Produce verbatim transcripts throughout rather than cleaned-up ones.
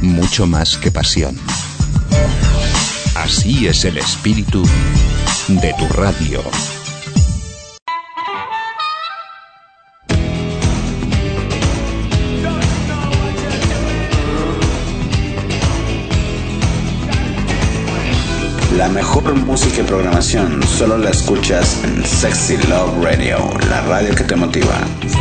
mucho más que pasión. Así es el espíritu de tu radio. La mejor música y programación solo la escuchas en Sexy Love Radio, la radio que te motiva.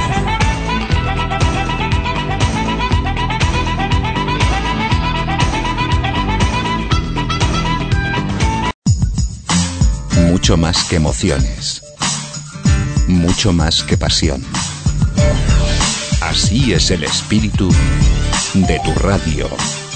Mucho más que emociones, mucho más que pasión. Así es el espíritu de tu radio.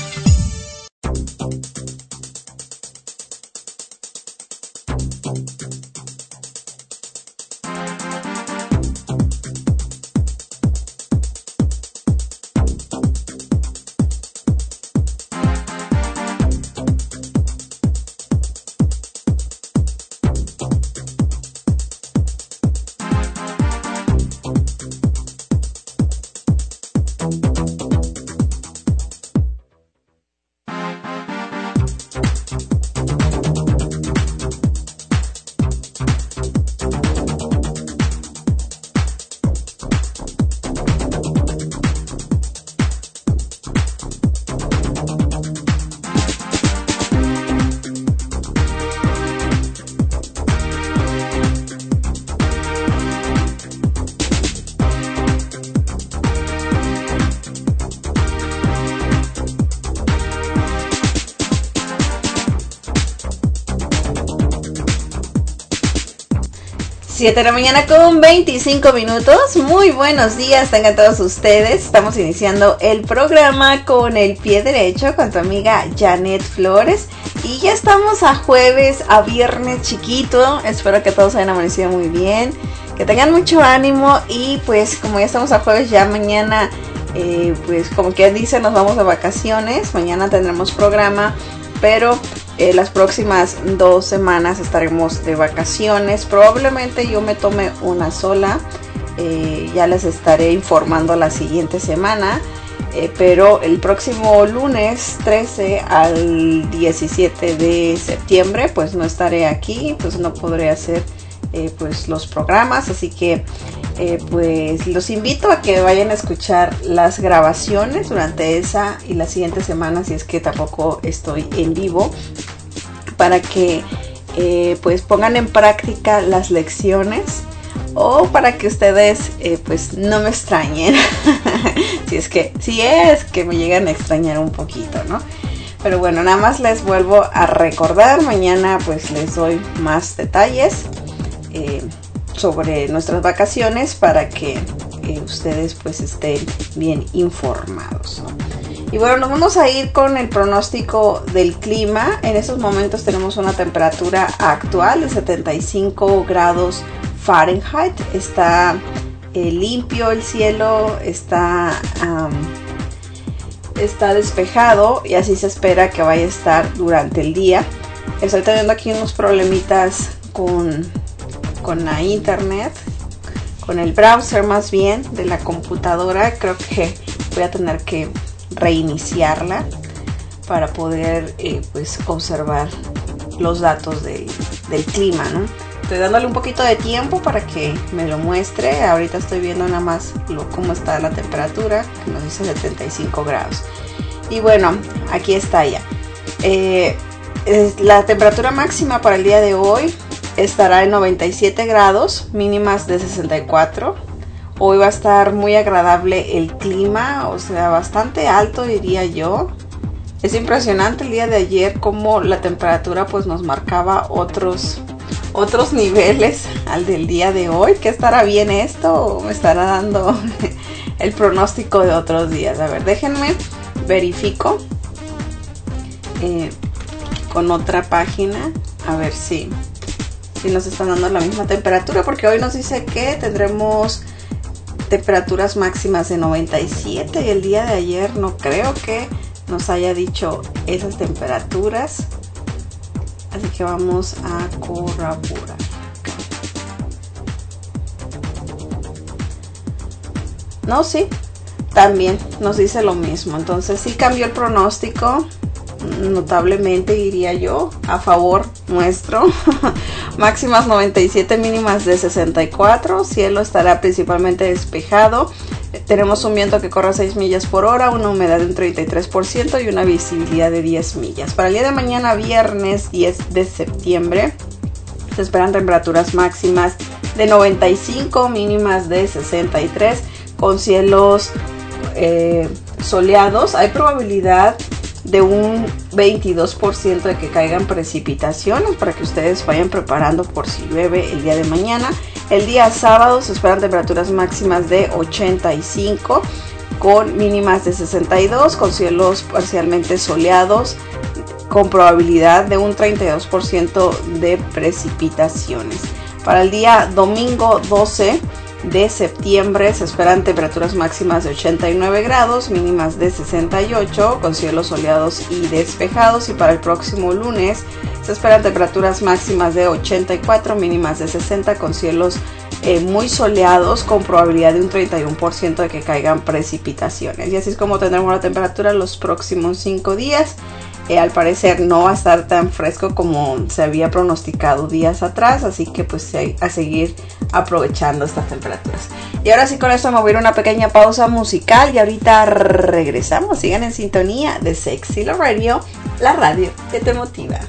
siete de la mañana con veinticinco minutos. Muy buenos días, tengan todos ustedes. Estamos iniciando el programa con el pie derecho con tu amiga Janet Flores. Y ya estamos a jueves, a viernes chiquito. Espero que todos hayan amanecido muy bien, que tengan mucho ánimo. Y pues como ya estamos a jueves, ya mañana, eh, pues como que dice, nos vamos de vacaciones. Mañana tendremos programa, pero Eh, las próximas dos semanas estaremos de vacaciones. Probablemente yo me tome una sola. Eh, ya les estaré informando la siguiente semana. Eh, pero el próximo lunes trece al diecisiete de septiembre pues no estaré aquí. Pues no podré hacer eh, pues los programas. Así que eh, pues los invito a que vayan a escuchar las grabaciones durante esa y la siguiente semana, si es que tampoco estoy en vivo, para que eh, pues pongan en práctica las lecciones, o para que ustedes eh, pues no me extrañen si es que si es que me llegan a extrañar un poquito, ¿no? Pero bueno, nada más les vuelvo a recordar, mañana pues les doy más detalles eh, sobre nuestras vacaciones para que eh, ustedes pues estén bien informados, ¿no? Y bueno, nos vamos a ir con el pronóstico del clima. En estos momentos tenemos una temperatura actual de setenta y cinco grados Fahrenheit. Está eh, limpio el cielo, está, um, está despejado y así se espera que vaya a estar durante el día. Estoy teniendo aquí unos problemitas con, con la internet, con el browser más bien de la computadora. Creo que voy a tener que reiniciarla para poder eh, pues observar los datos de, del clima, ¿no? Estoy dándole un poquito de tiempo para que me lo muestre. Ahorita estoy viendo nada más lo, cómo está la temperatura, que nos dice setenta y cinco grados. Y bueno, aquí está ya. Eh, es la temperatura máxima para el día de hoy estará en noventa y siete grados, mínimas de sesenta y cuatro. Hoy va a estar muy agradable el clima, o sea, bastante alto diría yo. Es impresionante el día de ayer como la temperatura pues nos marcaba otros, otros niveles al del día de hoy. ¿Qué estará bien esto o me estará dando el pronóstico de otros días? A ver, déjenme verifico eh, con otra página a ver si, si nos están dando la misma temperatura, porque hoy nos dice que tendremos temperaturas máximas de noventa y siete y el día de ayer no creo que nos haya dicho esas temperaturas, así que vamos a corroborar. No, sí, también nos dice lo mismo. Entonces sí cambió el pronóstico notablemente, diría yo, a favor nuestro. Máximas noventa y siete, mínimas de sesenta y cuatro. Cielo estará principalmente despejado. Tenemos un viento que corre a seis millas por hora, una humedad de un treinta y tres por ciento y una visibilidad de diez millas. Para el día de mañana, viernes diez de septiembre, se esperan temperaturas máximas de noventa y cinco, mínimas de sesenta y tres, con cielos eh, soleados. Hay probabilidad de un veintidós por ciento de que caigan precipitaciones, para que ustedes vayan preparando por si llueve el día de mañana. El día sábado se esperan temperaturas máximas de ochenta y cinco, con mínimas de sesenta y dos, con cielos parcialmente soleados, con probabilidad de un treinta y dos por ciento de precipitaciones. Para el día domingo doce de septiembre se esperan temperaturas máximas de ochenta y nueve grados, mínimas de sesenta y ocho, con cielos soleados y despejados. Y para el próximo lunes se esperan temperaturas máximas de ochenta y cuatro, mínimas de sesenta, con cielos eh, muy soleados, con probabilidad de un treinta y uno por ciento de que caigan precipitaciones. Y así es como tendremos la temperatura los próximos cinco días. Eh, al parecer no va a estar tan fresco como se había pronosticado días atrás, así que pues a seguir aprovechando estas temperaturas. Y ahora sí, con esto me voy a ir a una pequeña pausa musical y ahorita regresamos. Sigan en sintonía de Sexy Love Radio, la radio que te motiva.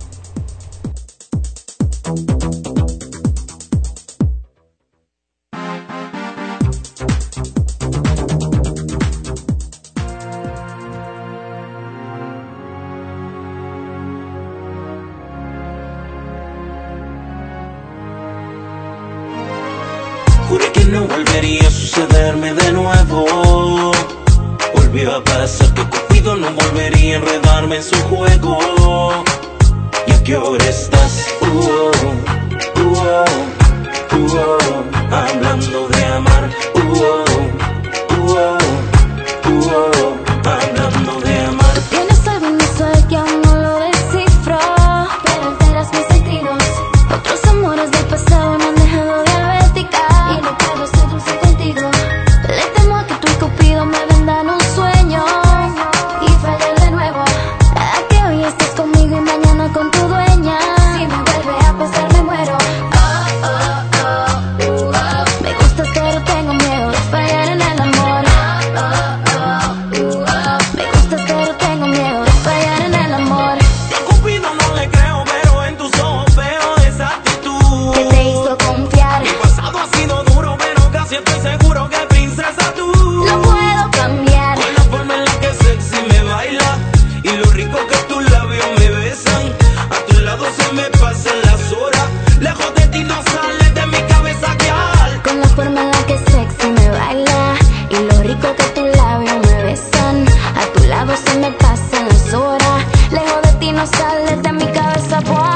Juré que no volvería a sucederme de nuevo. Volvió a pasar que Cupido no volvería a enredarme en su juego. ¿Y a qué hora estás? Uh -oh, uh -oh, uh -oh, hablando de amar. Uh -oh, uh -oh, uh -oh, hablando de amar. Tienes algo en mi ser que aún no lo descifro, pero alteras mis sentidos. Otros amores del pasado me han dejado diabética y no puedo ser dulce contigo. Le temo a que tú y Cupido me vendan un sueño y fallar de nuevo. A que hoy estés conmigo y mañana con tu dueña. Si me vuelve a pasar me muero. Oh, oh, oh, uh, oh. Me gustas pero tengo miedo de fallar en el amor. Oh, oh, oh, uh, oh. Me gustas pero tengo miedo de fallar en el amor. A Cupido no le creo, pero en tus ojos veo esa actitud Que te hizo confiar. Mi pasado ha sido duro, pero casi estoy seguro que princesa tú Lo puedo cambiar. Con la forma en la que sexy me baila y lo rico que tus labios me besan. A tu lado se me pasan las horas, lejos de ti no sales de mi cabeza, girl. Con la forma en la que sexy me baila y lo rico que tus labios me besan. A tu lado se me pasan las horas, lejos de ti no sales de mi cabeza, boy.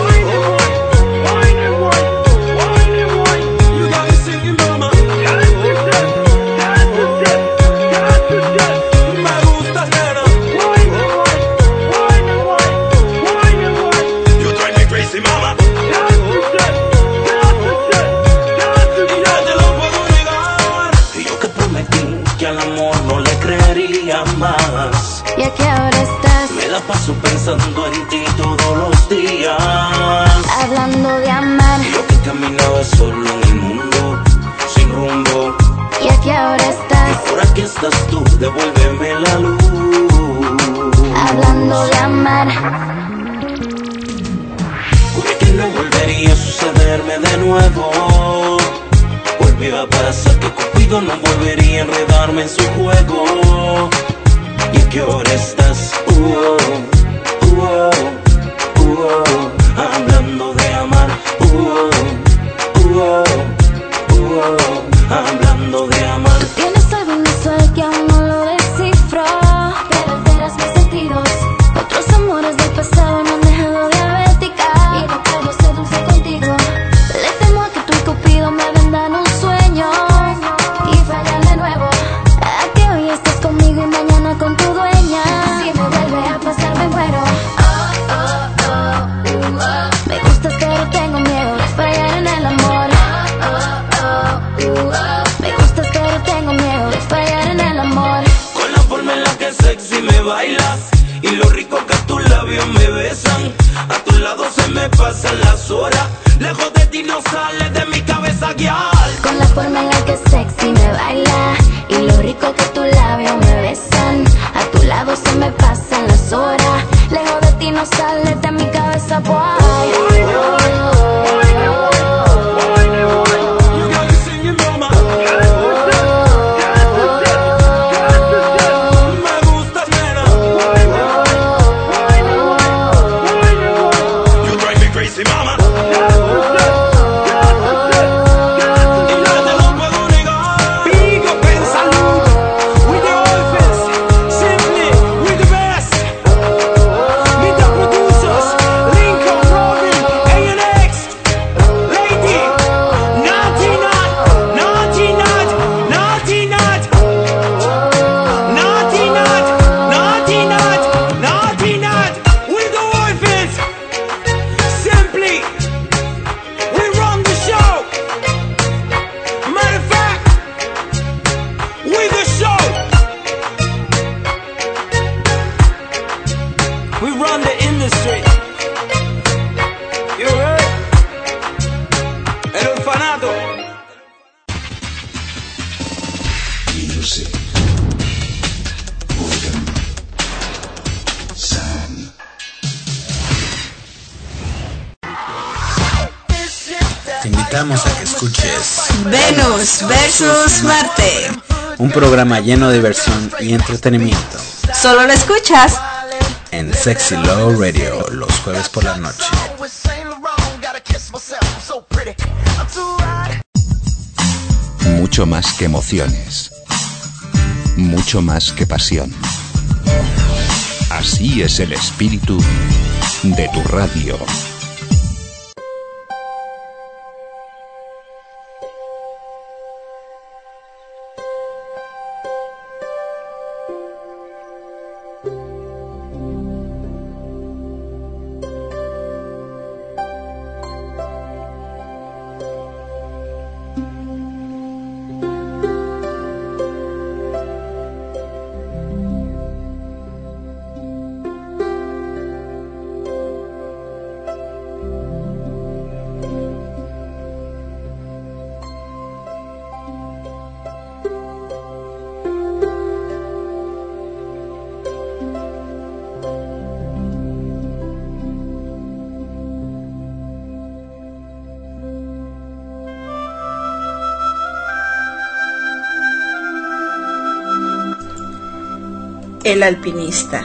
You got me singing, mama. Me gusta, nena. You drive me crazy, mama. Y no te lo puedo negar. Y yo que prometí que al amor no le creería más. ¿Y a qué hora estás? Me la paso pensando en ti todos los días. Hablando de amar. Yo que caminaba solo en el mundo, sin rumbo. ¿Y a qué hora Y estás? ahora que estás tú, devuélveme la luz. Hablando de amar. Juré que no volvería a sucederme de nuevo. Volvió a pasar que Cupido no volvería a enredarme en su juego. ¿Y a qué hora estás? Uh -oh, uh -oh, uh -oh, hablando de amar. Uh -oh, uh -oh, uh -oh, hablando de amar. Tienes algo en mi ser que aún no lo descifro, pero alteras mis sentidos. Otros amores del pasado me han dejado diabética y no puedo ser dulce contigo. Le temo a que tú y Cupido me vendan un sueño y fallar de nuevo. A que hoy estés conmigo y mañana con tu dueña. Si me vuelve a pasar me muero. bailas y lo rico que tus labios me besan. A tu lado se me pasan las horas, lejos de ti no sales de mi cabeza, girl. Con la forma en la que sexy me baila y lo rico que tus labios me besan. A tu lado se me pasan las horas, lejos de ti no sales de mi cabeza, boy. A que escuches Venus versus Marte, un programa lleno de diversión y entretenimiento. Solo lo escuchas en Sexy Love Radio los jueves por la noche. Mucho más que emociones, mucho más que pasión. Así es el espíritu de tu radio. El alpinista.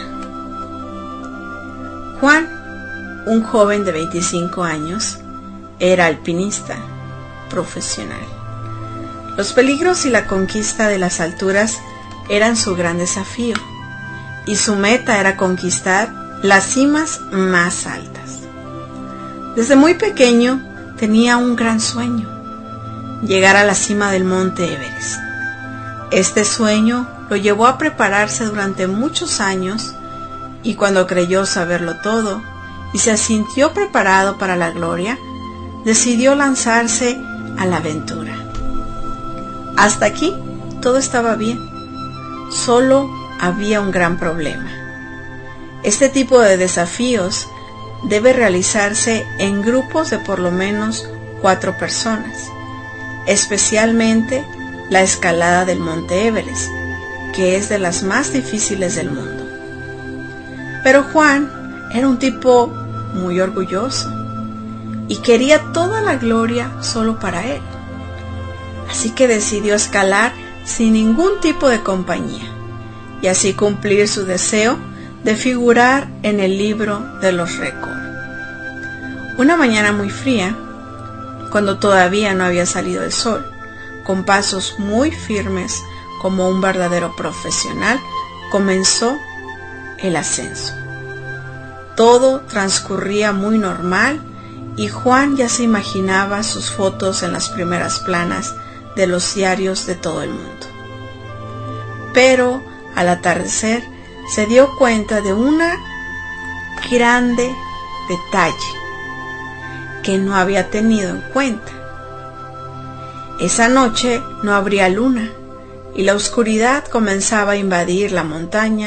Juan, un joven de veinticinco años, era alpinista profesional. Los peligros y la conquista de las alturas eran su gran desafío, y su meta era conquistar las cimas más altas. Desde muy pequeño tenía un gran sueño: llegar a la cima del monte Everest. Este sueño lo llevó a prepararse durante muchos años, y cuando creyó saberlo todo y se sintió preparado para la gloria, decidió lanzarse a la aventura. Hasta aquí todo estaba bien. Solo había un gran problema. Este tipo de desafíos debe realizarse en grupos de por lo menos cuatro personas, especialmente la escalada del monte Everest, que es de las más difíciles del mundo. Pero Juan era un tipo muy orgulloso y quería toda la gloria solo para él. Así que decidió escalar sin ningún tipo de compañía y así cumplir su deseo de figurar en el libro de los récords. Una mañana muy fría, cuando todavía no había salido el sol, con pasos muy firmes como un verdadero profesional, comenzó el ascenso. Todo transcurría muy normal y Juan ya se imaginaba sus fotos en las primeras planas de los diarios de todo el mundo. Pero al atardecer se dio cuenta de una grande detalle que no había tenido en cuenta. Esa noche no habría luna y la oscuridad comenzaba a invadir la montaña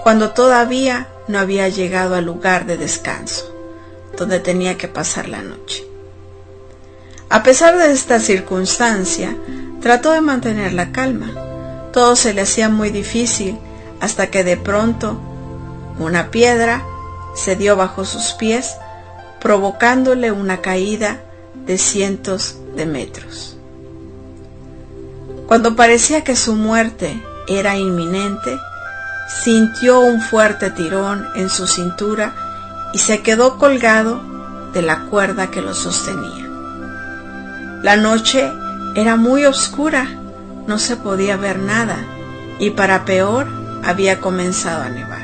cuando todavía no había llegado al lugar de descanso, donde tenía que pasar la noche. A pesar de esta circunstancia, trató de mantener la calma. Todo se le hacía muy difícil hasta que de pronto una piedra se dio bajo sus pies, provocándole una caída de cientos de metros. Cuando parecía que su muerte era inminente, sintió un fuerte tirón en su cintura y se quedó colgado de la cuerda que lo sostenía. La noche era muy oscura, no se podía ver nada y para peor había comenzado a nevar.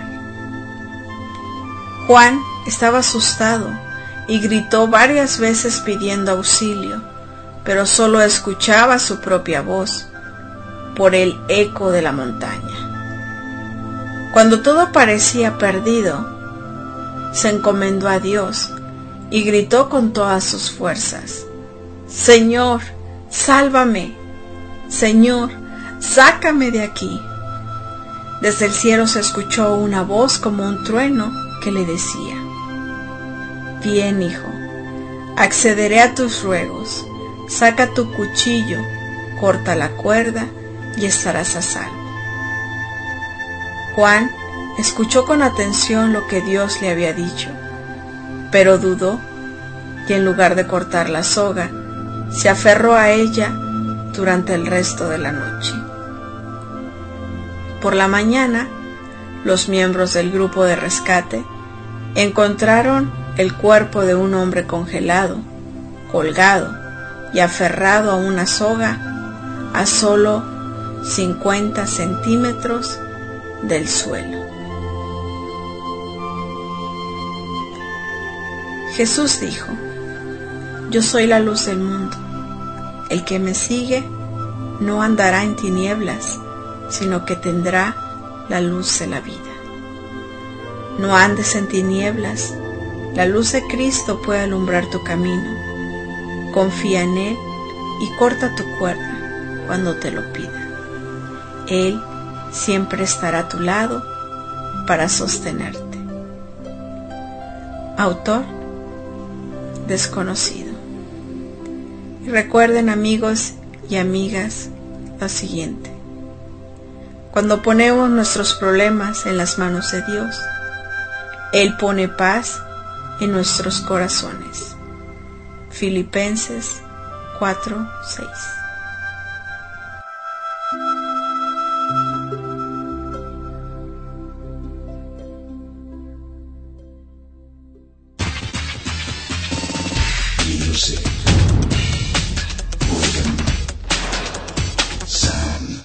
Juan estaba asustado y gritó varias veces pidiendo auxilio, pero solo escuchaba su propia voz por el eco de la montaña. Cuando todo parecía perdido, se encomendó a Dios y gritó con todas sus fuerzas: Señor, sálvame. Señor, sácame de aquí. Desde el cielo se escuchó una voz como un trueno que le decía: Bien, hijo, accederé a tus ruegos. Saca tu cuchillo, corta la cuerda y estarás a salvo. Juan escuchó con atención lo que Dios le había dicho, pero dudó y en lugar de cortar la soga, se aferró a ella durante el resto de la noche. Por la mañana, los miembros del grupo de rescate encontraron el cuerpo de un hombre congelado, colgado y aferrado a una soga a solo cincuenta centímetros del suelo. Jesús dijo: Yo soy la luz del mundo. El que me sigue no andará en tinieblas, sino que tendrá la luz de la vida. No andes en tinieblas, la luz de Cristo puede alumbrar tu camino. Confía en Él y corta tu cuerda cuando te lo pida. Él siempre estará a tu lado para sostenerte. Autor desconocido. Y recuerden, amigos y amigas, lo siguiente: cuando ponemos nuestros problemas en las manos de Dios, Él pone paz en nuestros corazones. Filipenses cuatro seis. Music. Rhythm. Sound.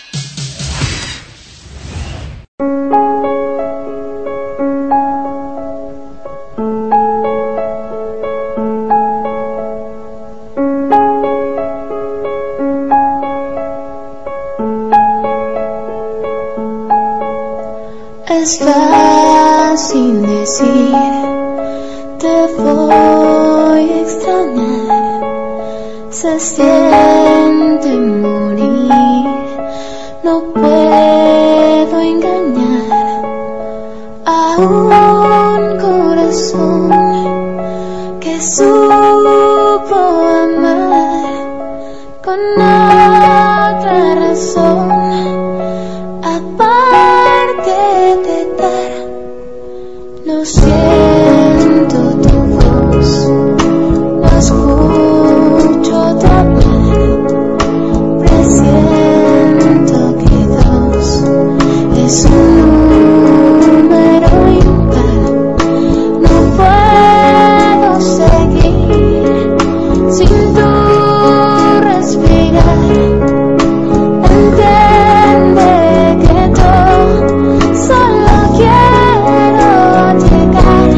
Es fácil decir te voy a extrañar, se siente morir, no puedo engañar a un corazón que supo amar con otra razón. No siento tu voz, no escucho tu hablar, presiento que dos es un número impar. No puedo seguir sin tu respirar. Entiende que yo solo quiero llegar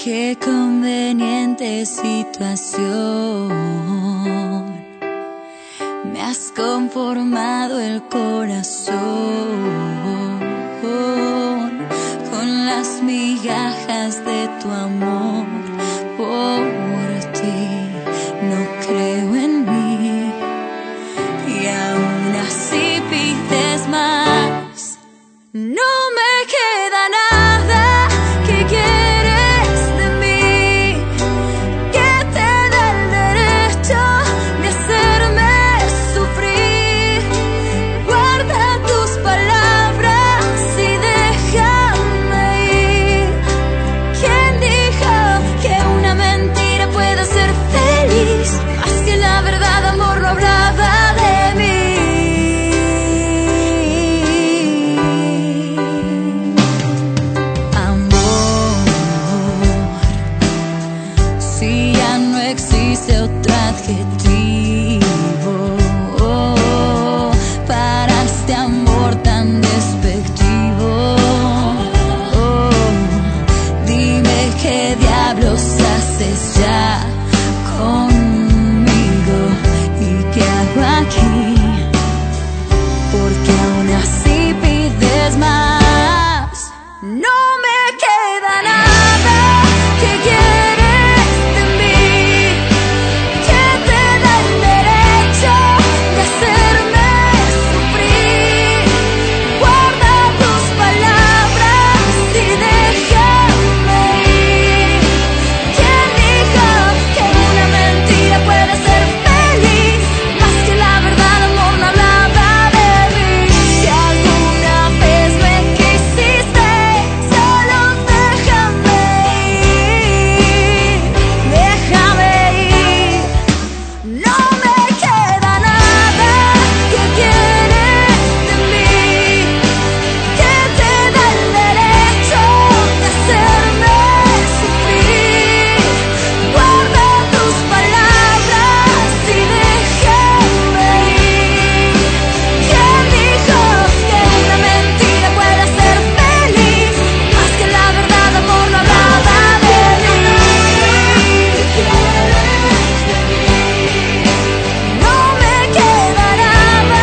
Qué conveniente situación. Me has conformado el corazón con las migajas de tu amor. Por ti no creo en mí y aún así pides más. No me queda nada que quieres de mí, que te da el derecho de hacerme sufrir. Guarda tus palabras y déjame ir. ¿Quién dijo que una mentira puede ser feliz? Más que la verdad, amor, no hablaba de mí. Otro adjetivo para este amor tan despectivo. Oh, dime qué diablos haces ya conmigo y qué hago aquí, porque aún así pides más. No me queda nada que quieres de mí, hacerme sufrir. Guarda tus palabras y déjame ir. ¿Quién dijo que una mentira puede ser feliz? Más que la verdad, amor, no hablaba de mí. Si alguna vez me quisiste, solo déjame ir. Déjame ir. No me queda nada que quieres de mí, que te da el derecho de hacerme sufrir. Guarda tus palabras y déjame ir. ¿Quién dijo que una mentira puede ser feliz? Más que la verdad, amor, no hablaba de mí. No me queda nada.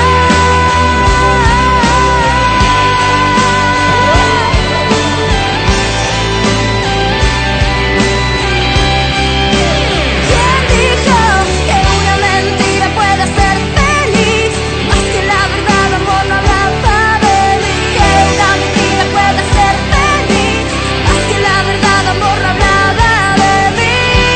¿Quién dijo que una mentira puede ser feliz? Más que la verdad, amor, no hablaba de mí. Que una mentira puede ser feliz. Más que la verdad, amor, no hablaba de mí.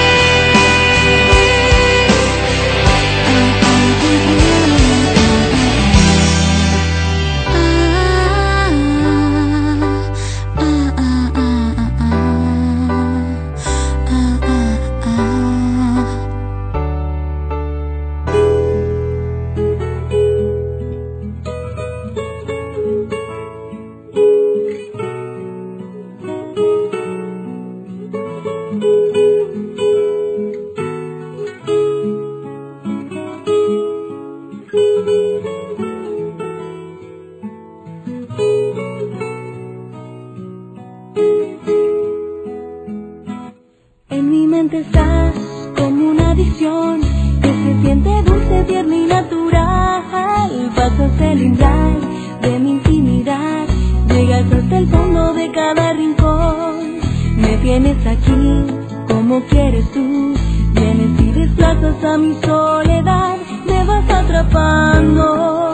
En mi mente estás como una adicción que se siente dulce, tierna y natural. Pasas el umbral de mi intimidad, llegas hasta el fondo de cada rincón. Me tienes aquí como quieres tú, vienes y desplazas a mi soledad, me vas atrapando.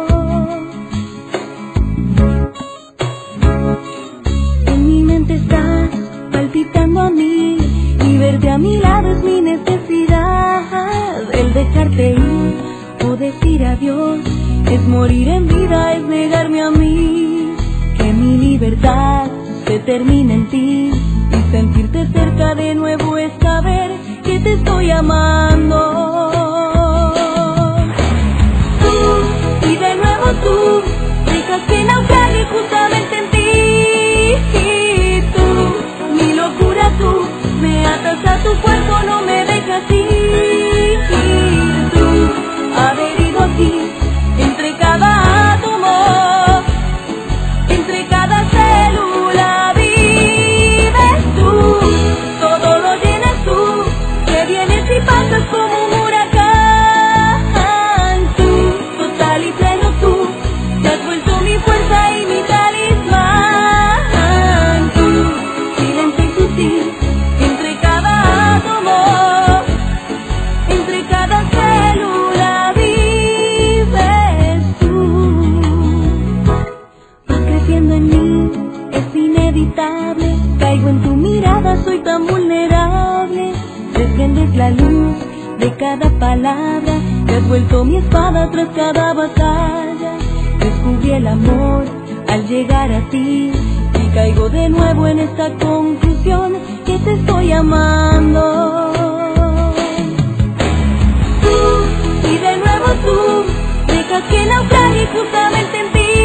En mi mente estás palpitando a mí, y verte a mi lado es mi necesidad. El dejarte ir o decir adiós es morir en vida, es negarme a mí. Que mi libertad se termina en ti, y sentirte cerca de nuevo es saber que te estoy amando. Tú, y de nuevo tú, dejas que naufrague justamente en ti. Y tú, mi locura tú, me atas a tu cuerpo, no me dejas ir. Tú, adherido aquí, entre cada átomo, entre cada célula vives tú. inevitable. Caigo en tu mirada, soy tan vulnerable. Desprendes la luz de cada palabra. Te has vuelto mi espada tras cada batalla. Descubrí el amor al llegar a ti. Y caigo de nuevo en esta conclusión que te estoy amando. Tú, y de nuevo tú, dejas que naufrague justamente en ti.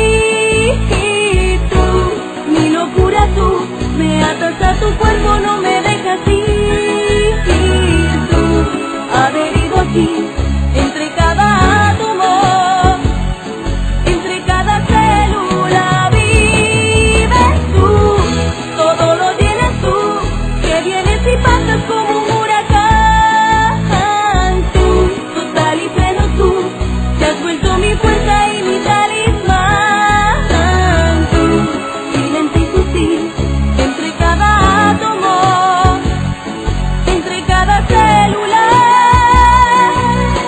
Tú, mi locura tú, me atas a tu cuerpo, no me dejas ir. Tú, adherido aquí, entre cada átomo, entre cada célula vives tú. Todo lo llenas tú, que vienes y pasas como un huracán. Tú, total y pleno tú, te has vuelto mi fuerza y mi talismán. Tú, silente y sutil, entre cada átomo, entre cada célula.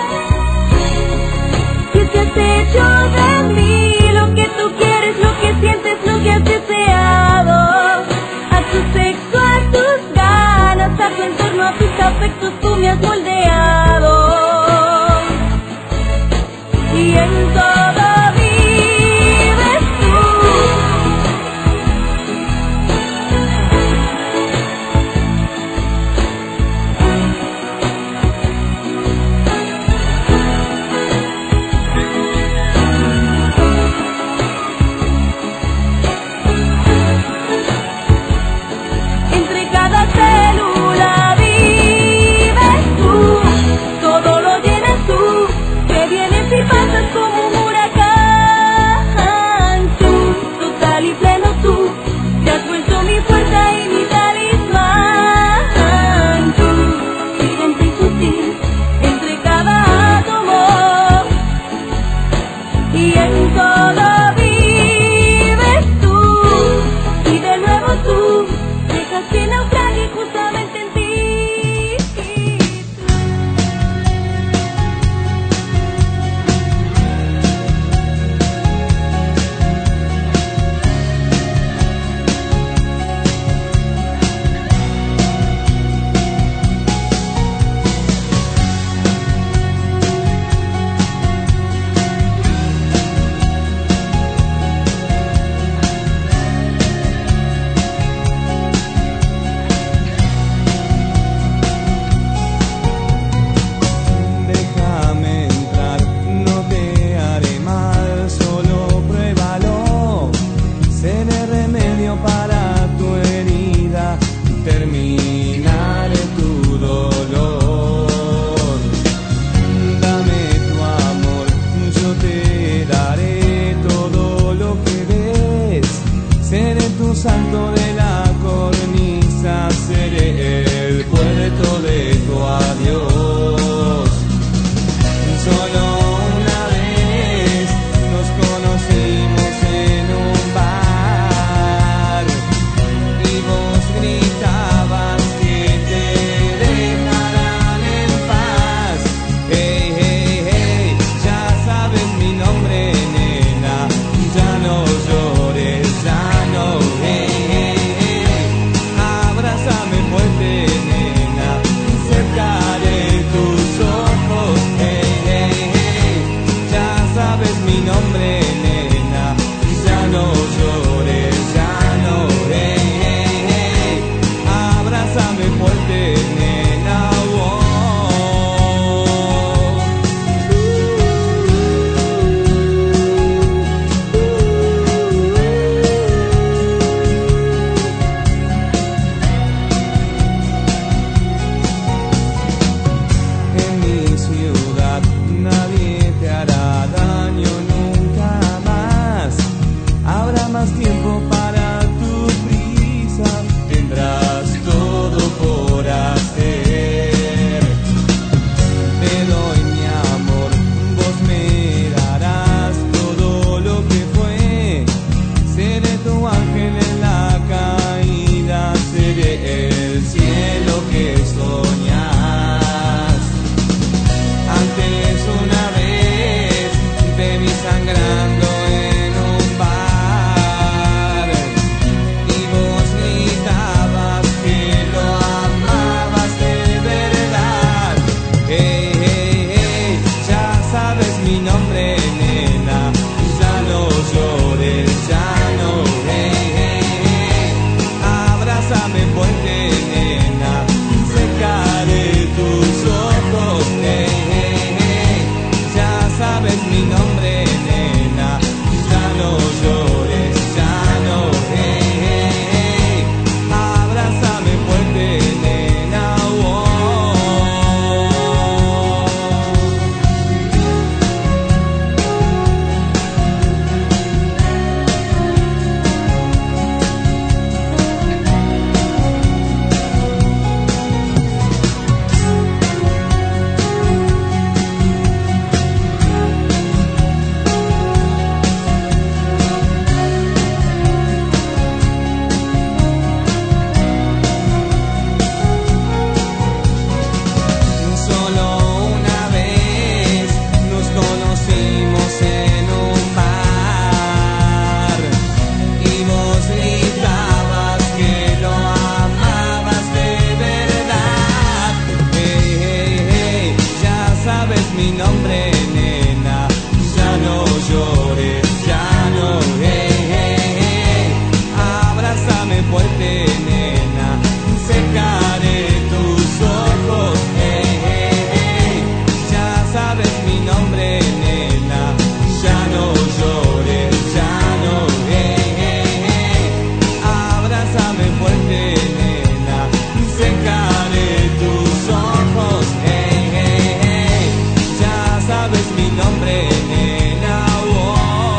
fuerte, nena, secaré tus ojos. Hey, hey, hey. Ya sabes mi nombre, nena, ya no llores, ya no. Hey, hey, hey. Abrázame fuerte, nena, secaré tus ojos. Hey, hey, hey. Ya sabes mi nombre, nena. Oh.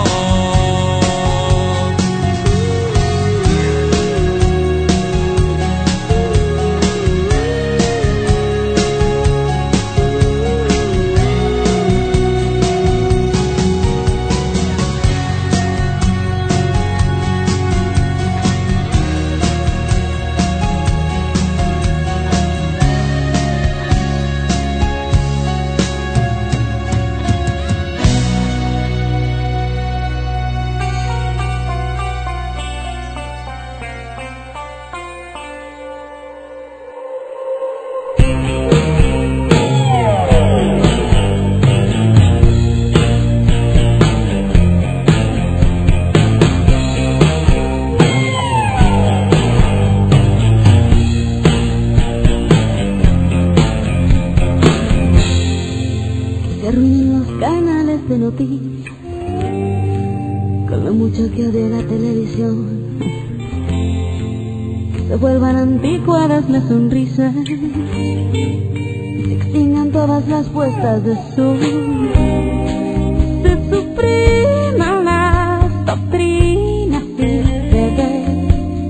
Se arruinen los canales de noticias con lo mucho que odio la televisión. Se vuelvan anticuadas las sonrisas, se extingan todas las puestas de sol. Se supriman las doctrinas y deberes,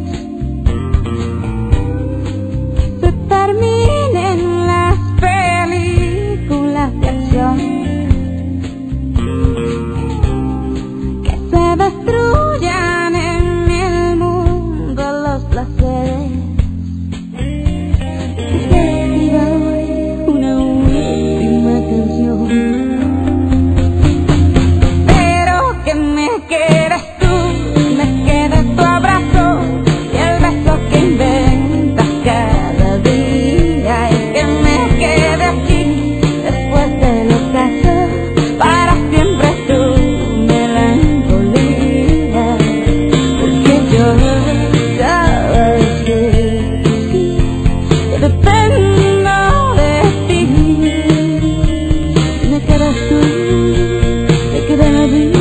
se terminen las películas de acción, que se destruyan en el mundo los placeres. Escriba hoy una última canción, pero que me quedes tú, me quede tu abrazo y el beso que inventas cada día, y que me quede aquí después del ocaso para siempre tu melancolía, porque yo sabes que sí, que dependo de ti. Me quedas tú, me queda la vida.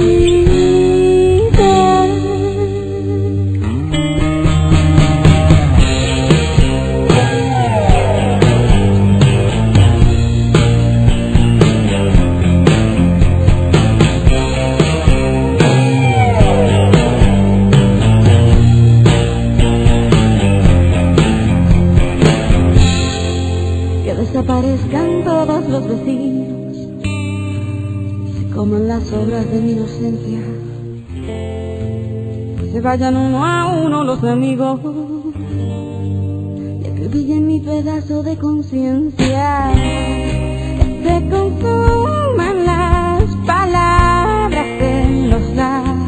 Que desaparezcan todos los vecinos, se coman las obras de mi inocencia, que se vayan uno a uno los amigos y acribillen mi pedazo de conciencia, que se consuman las palabras en los labios,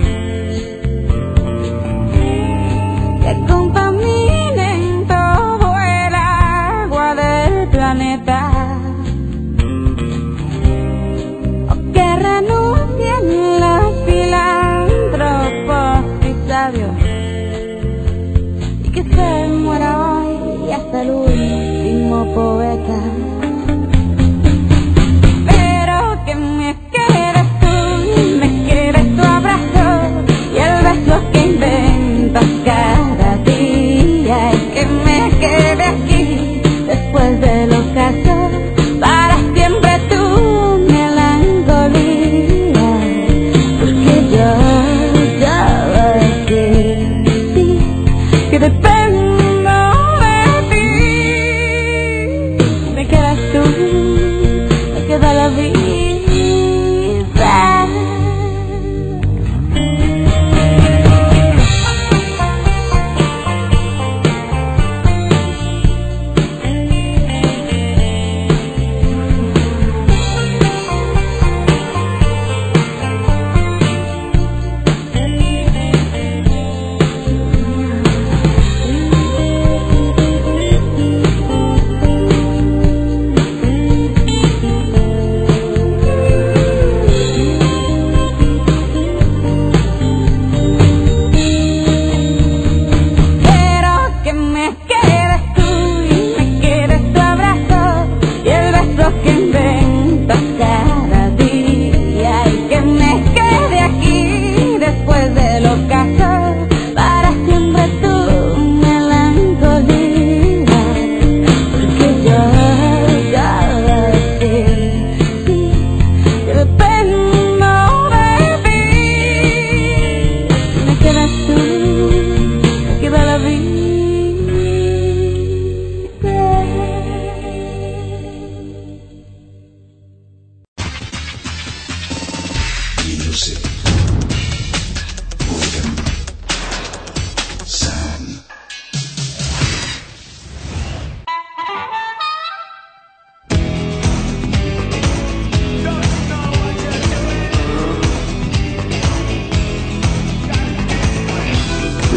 que contaminen todo el agua del planeta, o que renuncien los filántropos y sabios, y que se muera hoy hasta el último poeta, pero que me quedes tú, me quedes tu abrazo y el beso que inventas cada día, y que me quede aquí después del ocaso para siempre tu melancolía, porque yo sabes que sí, que dependo de ti. Me quedas tú, me queda la vida.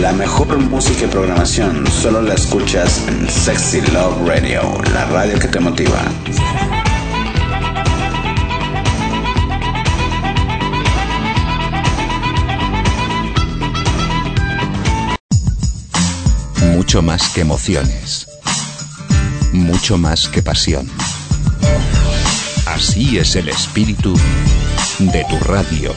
La mejor música y programación solo la escuchas en Sexy Love Radio, la radio que te motiva. Mucho más que emociones. Mucho más que pasión. Así es el espíritu de tu radio.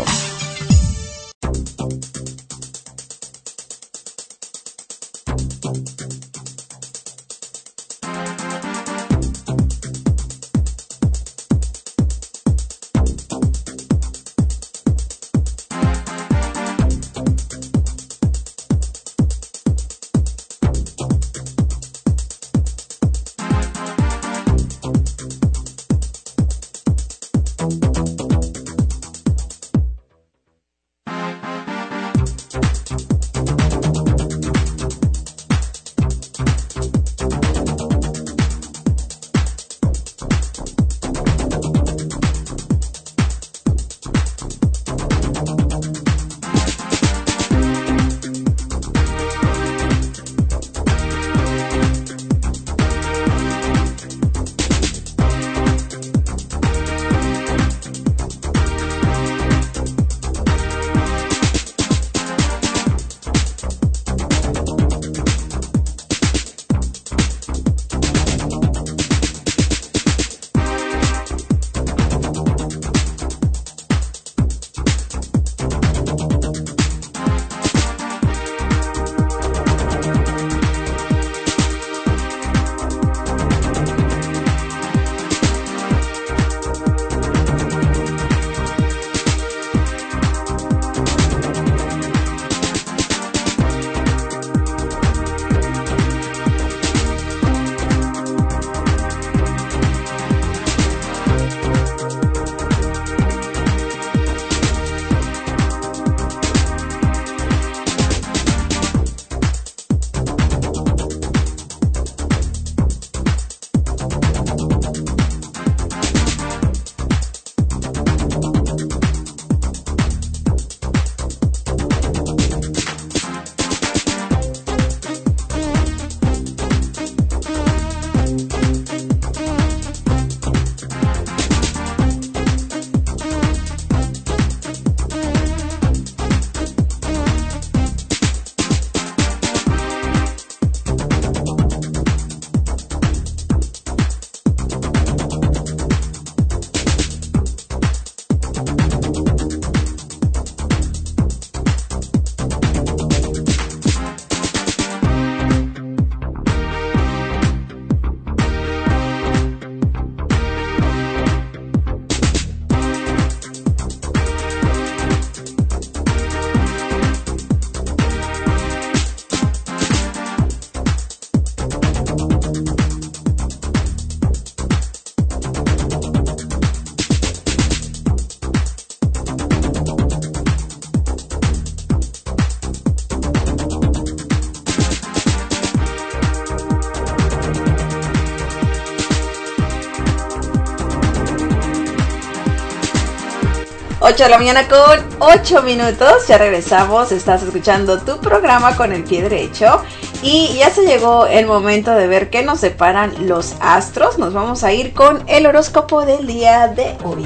ocho de la mañana con ocho minutos, ya regresamos, estás escuchando tu programa con el pie derecho y ya se llegó el momento de ver qué nos separan los astros. Nos vamos a ir con el horóscopo del día de hoy.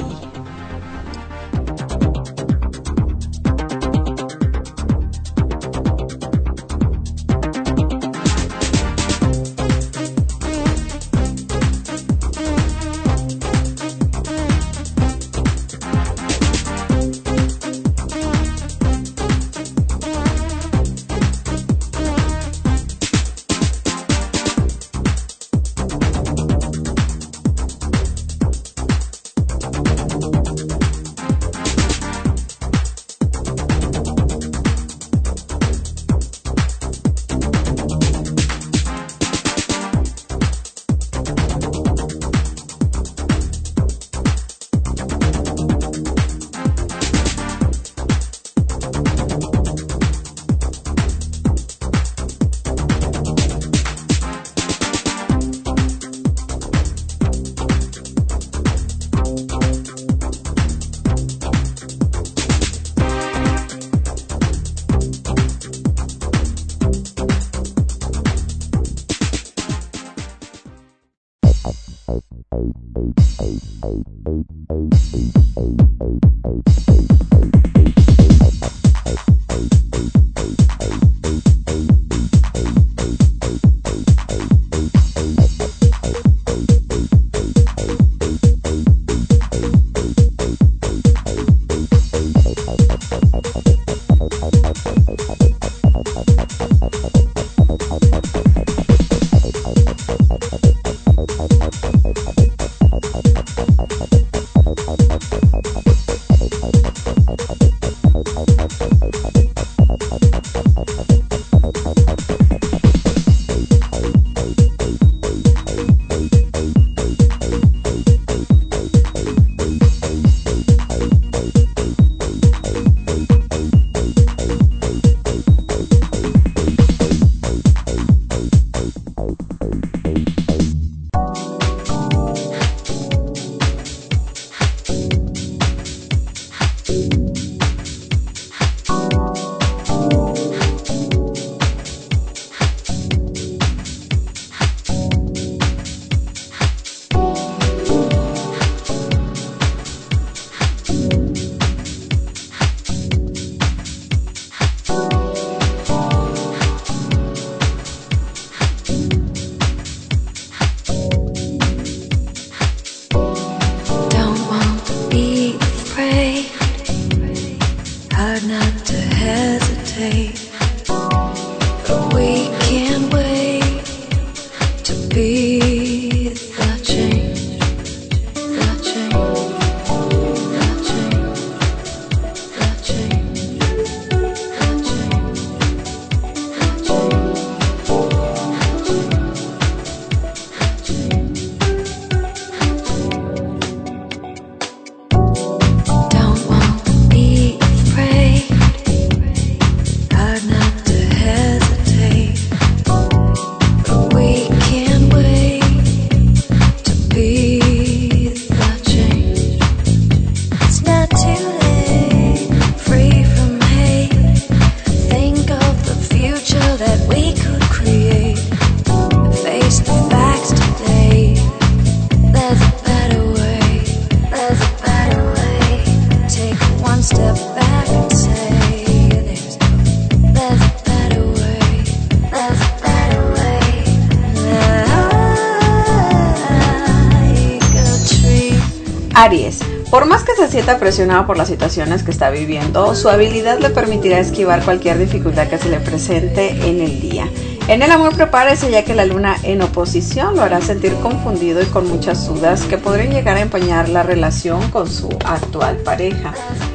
Aries, por más que se sienta presionado por las situaciones que está viviendo, su habilidad le permitirá esquivar cualquier dificultad que se le presente en el día. En el amor, prepárese, ya que la luna en oposición lo hará sentir confundido y con muchas dudas que podrían llegar a empañar la relación con su actual pareja.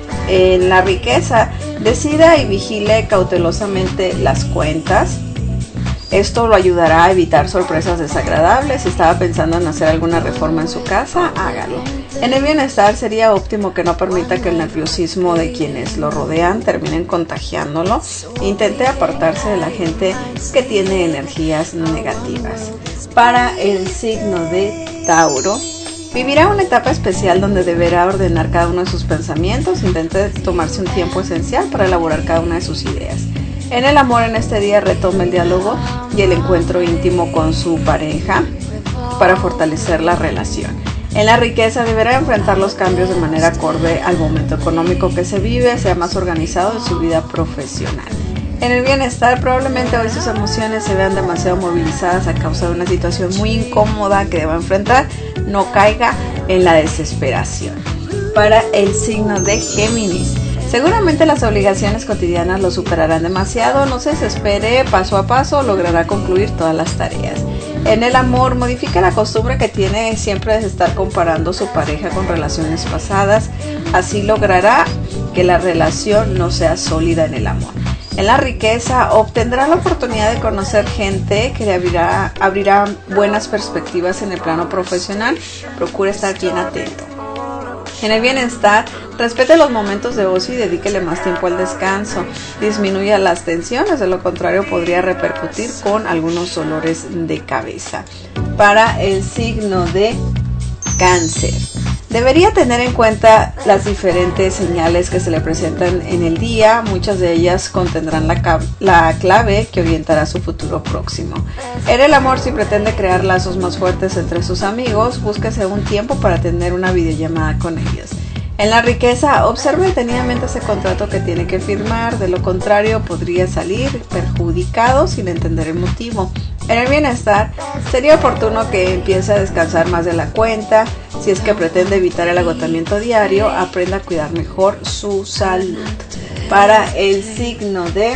En la riqueza, decida y vigile cautelosamente las cuentas. Esto lo ayudará a evitar sorpresas desagradables. Si estaba pensando en hacer alguna reforma en su casa, hágalo. En el bienestar, sería óptimo que no permita que el nerviosismo de quienes lo rodean terminen contagiándolo. Intente apartarse de la gente que tiene energías negativas. Para el signo de Tauro, vivirá una etapa especial donde deberá ordenar cada uno de sus pensamientos. Intente tomarse un tiempo esencial para elaborar cada una de sus ideas. En el amor, en este día retome el diálogo y el encuentro íntimo con su pareja para fortalecer la relación. En la riqueza, deberá enfrentar los cambios de manera acorde al momento económico que se vive, sea más organizado en su vida profesional. En el bienestar, probablemente hoy sus emociones se vean demasiado movilizadas a causa de una situación muy incómoda que deba enfrentar. No caiga en la desesperación. Para el signo de Géminis, seguramente las obligaciones cotidianas lo superarán demasiado. No se desespere, paso a paso logrará concluir todas las tareas. En el amor, modifica la costumbre que tiene siempre de estar comparando su pareja con relaciones pasadas. Así logrará que la relación no sea sólida en el amor. En la riqueza, obtendrá la oportunidad de conocer gente que le abrirá, abrirá buenas perspectivas en el plano profesional. Procure estar bien atento. En el bienestar, respete los momentos de ocio y dedíquele más tiempo al descanso. Disminuya las tensiones, de lo contrario podría repercutir con algunos dolores de cabeza. Para el signo de Cáncer, Debería tener en cuenta las diferentes señales que se le presentan en el día. Muchas de ellas contendrán la, la clave que orientará su futuro próximo. En el amor, si pretende crear lazos más fuertes entre sus amigos, búsquese un tiempo para tener una videollamada con ellos. En la riqueza, observe detenidamente ese contrato que tiene que firmar, de lo contrario podría salir perjudicado sin entender el motivo. En el bienestar, sería oportuno que empiece a descansar más de la cuenta. Si es que pretende evitar el agotamiento diario, aprenda a cuidar mejor su salud. Para el signo de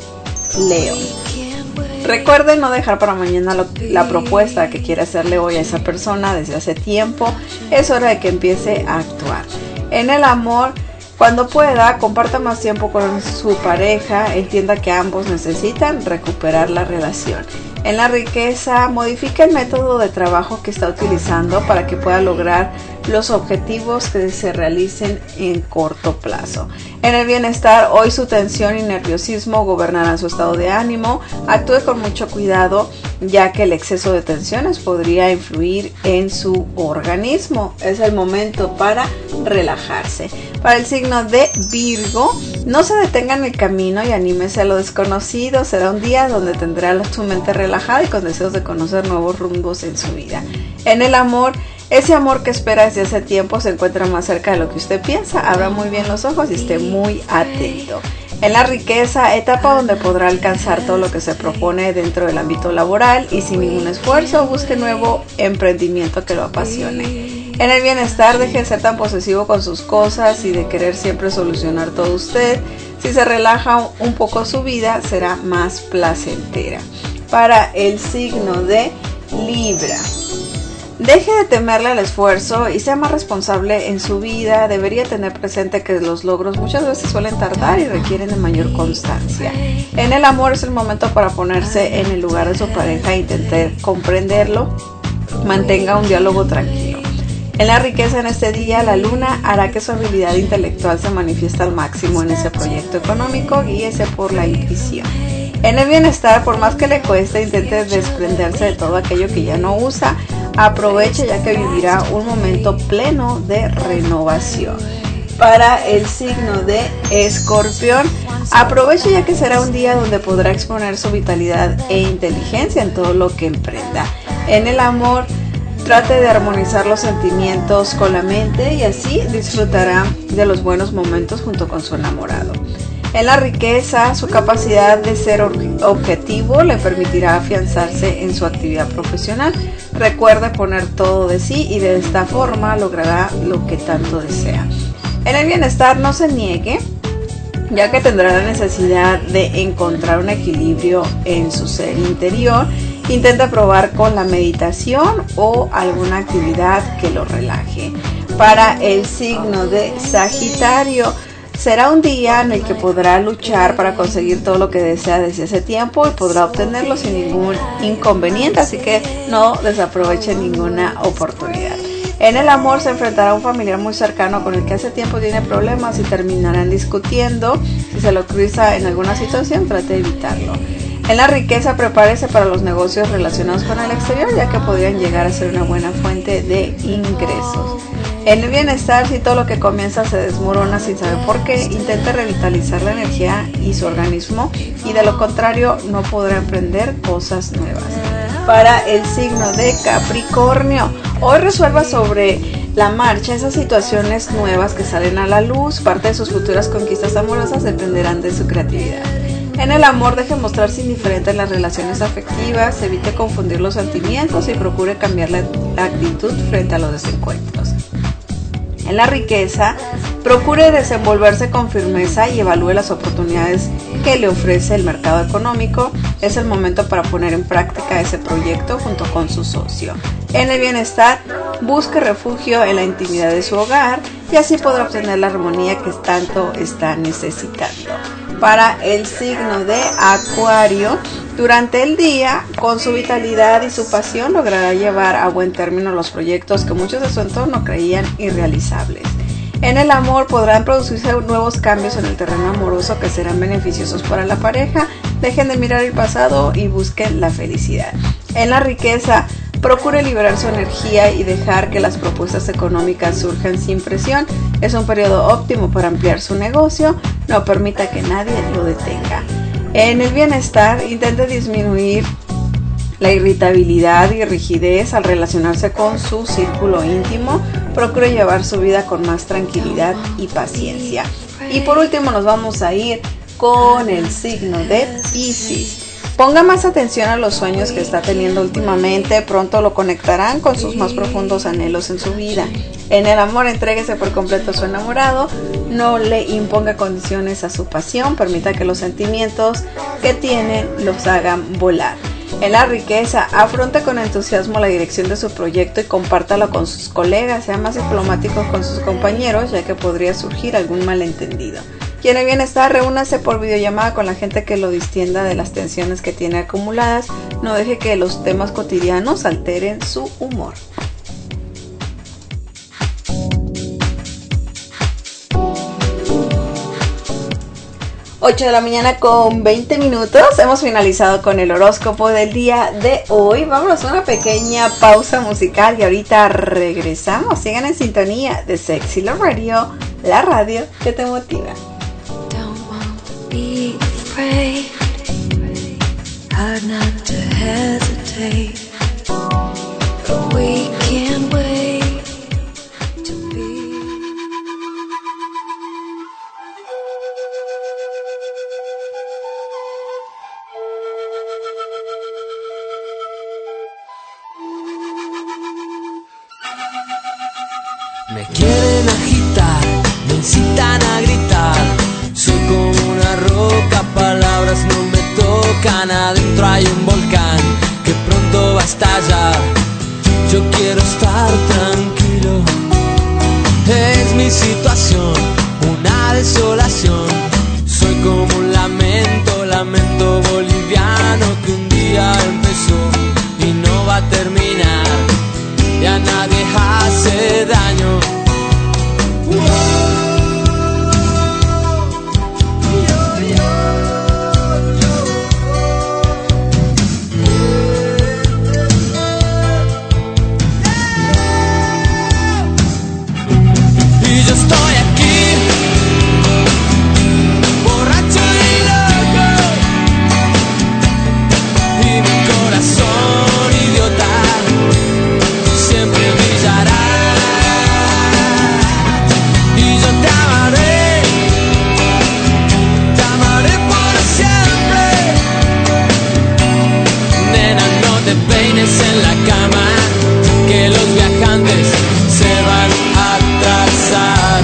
Leo, recuerde no dejar para mañana lo, la propuesta que quiere hacerle hoy a esa persona desde hace tiempo. Es hora de que empiece a actuar. En el amor, cuando pueda, comparta más tiempo con su pareja, entienda que ambos necesitan recuperar la relación. En la riqueza, modifique el método de trabajo que está utilizando para que pueda lograr los objetivos que se realicen en corto plazo. En el bienestar, hoy su tensión y nerviosismo gobernarán su estado de ánimo. Actúe con mucho cuidado, ya que el exceso de tensiones podría influir en su organismo. Es el momento para relajarse. Para el signo de Virgo, no se detenga en el camino y anímese a lo desconocido. Será un día donde tendrá su mente relajada y con deseos de conocer nuevos rumbos en su vida. En el amor, ese amor que espera desde hace tiempo se encuentra más cerca de lo que usted piensa. Abra muy bien los ojos y esté muy atento. En la riqueza, etapa donde podrá alcanzar todo lo que se propone dentro del ámbito laboral y sin ningún esfuerzo, busque nuevo emprendimiento que lo apasione. En el bienestar, deje de ser tan posesivo con sus cosas y de querer siempre solucionar todo usted. Si se relaja un poco su vida, será más placentera. Para el signo de Libra, deje de temerle al esfuerzo y sea más responsable en su vida. Debería tener presente que los logros muchas veces suelen tardar y requieren de mayor constancia. En el amor, es el momento para ponerse en el lugar de su pareja e intentar comprenderlo. Mantenga un diálogo tranquilo. En la riqueza, en este día, la luna hará que su habilidad intelectual se manifieste al máximo en ese proyecto económico. Guíese por la intuición. En el bienestar, por más que le cueste, intente desprenderse de todo aquello que ya no usa. Aproveche, ya que vivirá un momento pleno de renovación. Para el signo de Escorpión, aproveche, ya que será un día donde podrá exponer su vitalidad e inteligencia en todo lo que emprenda. En el amor, trate de armonizar los sentimientos con la mente y así disfrutará de los buenos momentos junto con su enamorado. En la riqueza, su capacidad de ser objetivo le permitirá afianzarse en su actividad profesional. Recuerde poner todo de sí y de esta forma logrará lo que tanto desea. En el bienestar, no se niegue, ya que tendrá la necesidad de encontrar un equilibrio en su ser interior. Intenta probar con la meditación o alguna actividad que lo relaje. Para el signo de Sagitario, será un día en el que podrá luchar para conseguir todo lo que desea desde hace tiempo y podrá obtenerlo sin ningún inconveniente, así que no desaproveche ninguna oportunidad. En el amor, se enfrentará a un familiar muy cercano con el que hace tiempo tiene problemas y terminarán discutiendo. Si se lo cruza en alguna situación, trate de evitarlo. En la riqueza, prepárese para los negocios relacionados con el exterior, ya que podrían llegar a ser una buena fuente de ingresos. En el bienestar, si todo lo que comienza se desmorona sin saber por qué, intente revitalizar la energía y su organismo, y de lo contrario no podrá emprender cosas nuevas. Para el signo de Capricornio, hoy resuelva sobre la marcha esas situaciones nuevas que salen a la luz. Parte de sus futuras conquistas amorosas dependerán de su creatividad. En el amor, deje mostrarse indiferente en las relaciones afectivas, evite confundir los sentimientos y procure cambiar la actitud frente a los desencuentros. En la riqueza, procure desenvolverse con firmeza y evalúe las oportunidades que le ofrece el mercado económico. Es el momento para poner en práctica ese proyecto junto con su socio. En el bienestar, busque refugio en la intimidad de su hogar y así podrá obtener la armonía que tanto está necesitando. Para el signo de Acuario, durante el día, con su vitalidad y su pasión, logrará llevar a buen término los proyectos que muchos de su entorno creían irrealizables. En el amor, podrán producirse nuevos cambios en el terreno amoroso que serán beneficiosos para la pareja. Dejen de mirar el pasado y busquen la felicidad. En la riqueza, procure liberar su energía y dejar que las propuestas económicas surjan sin presión. Es un periodo óptimo para ampliar su negocio. No permita que nadie lo detenga. En el bienestar, intente disminuir la irritabilidad y rigidez al relacionarse con su círculo íntimo. Procure llevar su vida con más tranquilidad y paciencia. Y por último nos vamos a ir con el signo de Piscis. Ponga más atención a los sueños que está teniendo últimamente. Pronto lo conectarán con sus más profundos anhelos en su vida. En el amor, entréguese por completo a su enamorado. No le imponga condiciones a su pasión. Permita que los sentimientos que tienen los hagan volar. En la riqueza, afronte con entusiasmo la dirección de su proyecto y compártalo con sus colegas. Sea más diplomático con sus compañeros, ya que podría surgir algún malentendido. Y en el bienestar, reúnase por videollamada con la gente que lo distienda de las tensiones que tiene acumuladas. No deje que los temas cotidianos alteren su humor. ocho de la mañana con veinte minutos. Hemos finalizado con el horóscopo del día de hoy. Vámonos a una pequeña pausa musical y ahorita regresamos. Sigan en sintonía de Sexy Love Radio, la radio que te motiva. Be afraid, hard not to hesitate, but we can't wait to be. Me quieren agitar, me incitan a gritar. Soy como una roca, palabras no me tocan. Adentro hay un volcán que pronto va a estallar. Yo quiero estar tranquilo. Es mi situación, una desolación. Soy como un lamento, lamento boliviano que un día empezó y no va a terminar. Ya nadie hace daño. Y yo estoy aquí, borracho y loco, y mi corazón idiota siempre brillará. Y yo te amaré, te amaré por siempre. Nena, no te peines en la cama, que los viajantes se van a atrasar.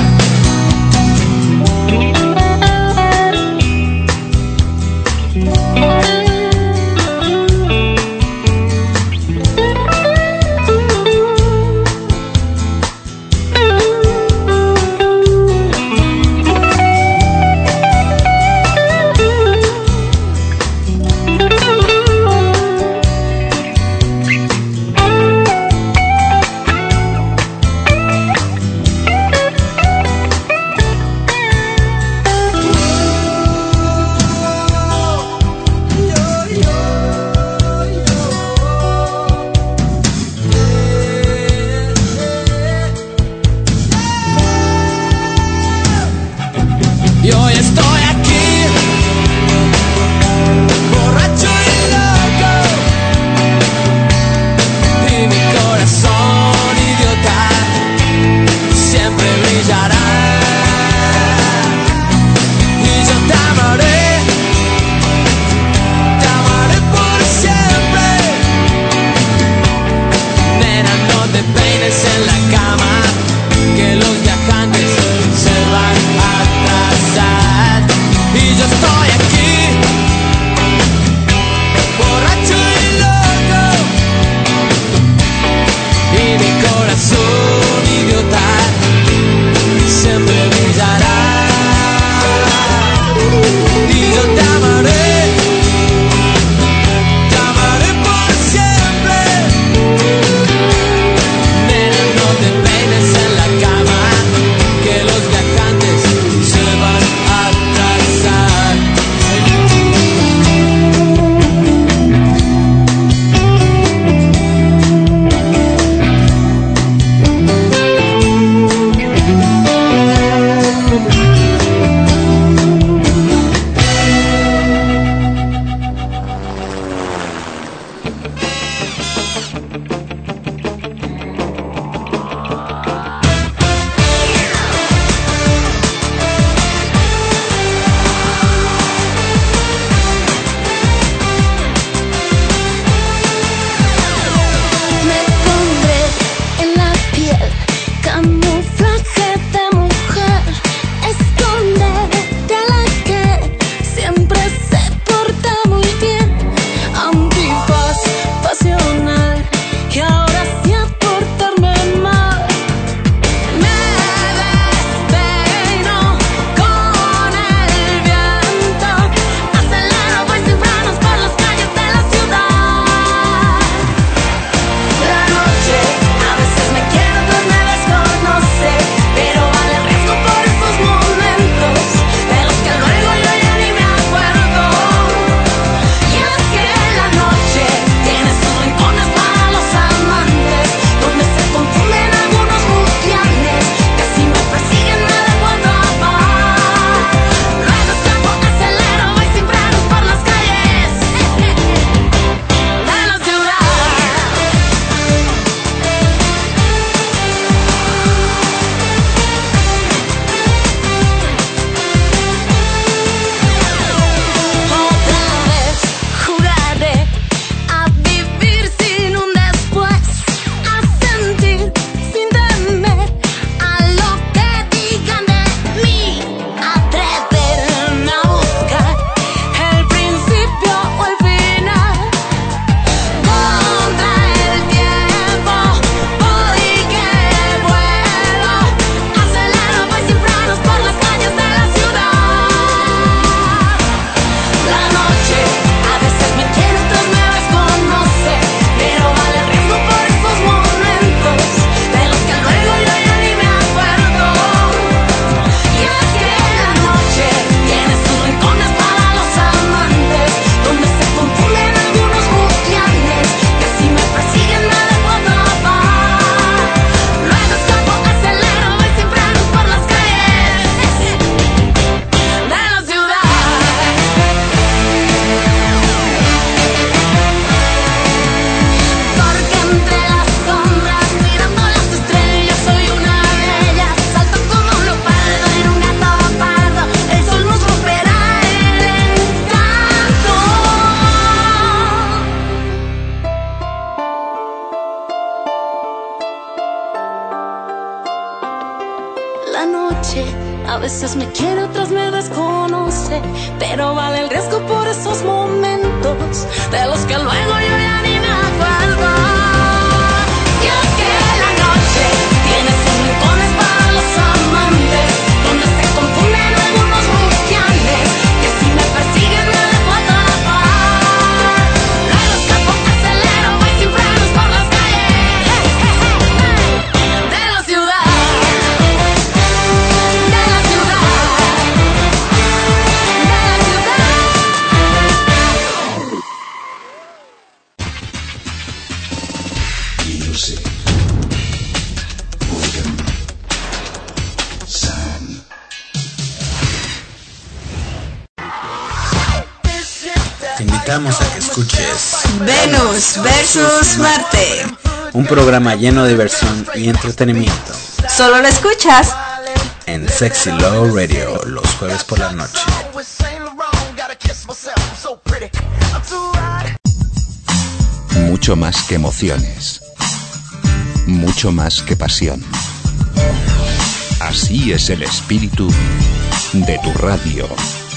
noche. A veces me quiere, otras me desconoce, pero vale el riesgo por esos momentos de los que luego yo ya ni me acuerdo. Y es que la noche tiene sus rincones para los amantes, donde se confunden algunos rufianes que si me persiguen me dejo atrapar. Luego escapo, acelero, voy sin frenos por las calles de la ciudad. Te invitamos a que escuches Venus versus Marte. un programa lleno de diversión y entretenimiento Solo lo escuchas en Sexy Love Radio los jueves por la noche. Mucho más que emociones. Mucho más que pasión. Así es el espíritu de tu radio.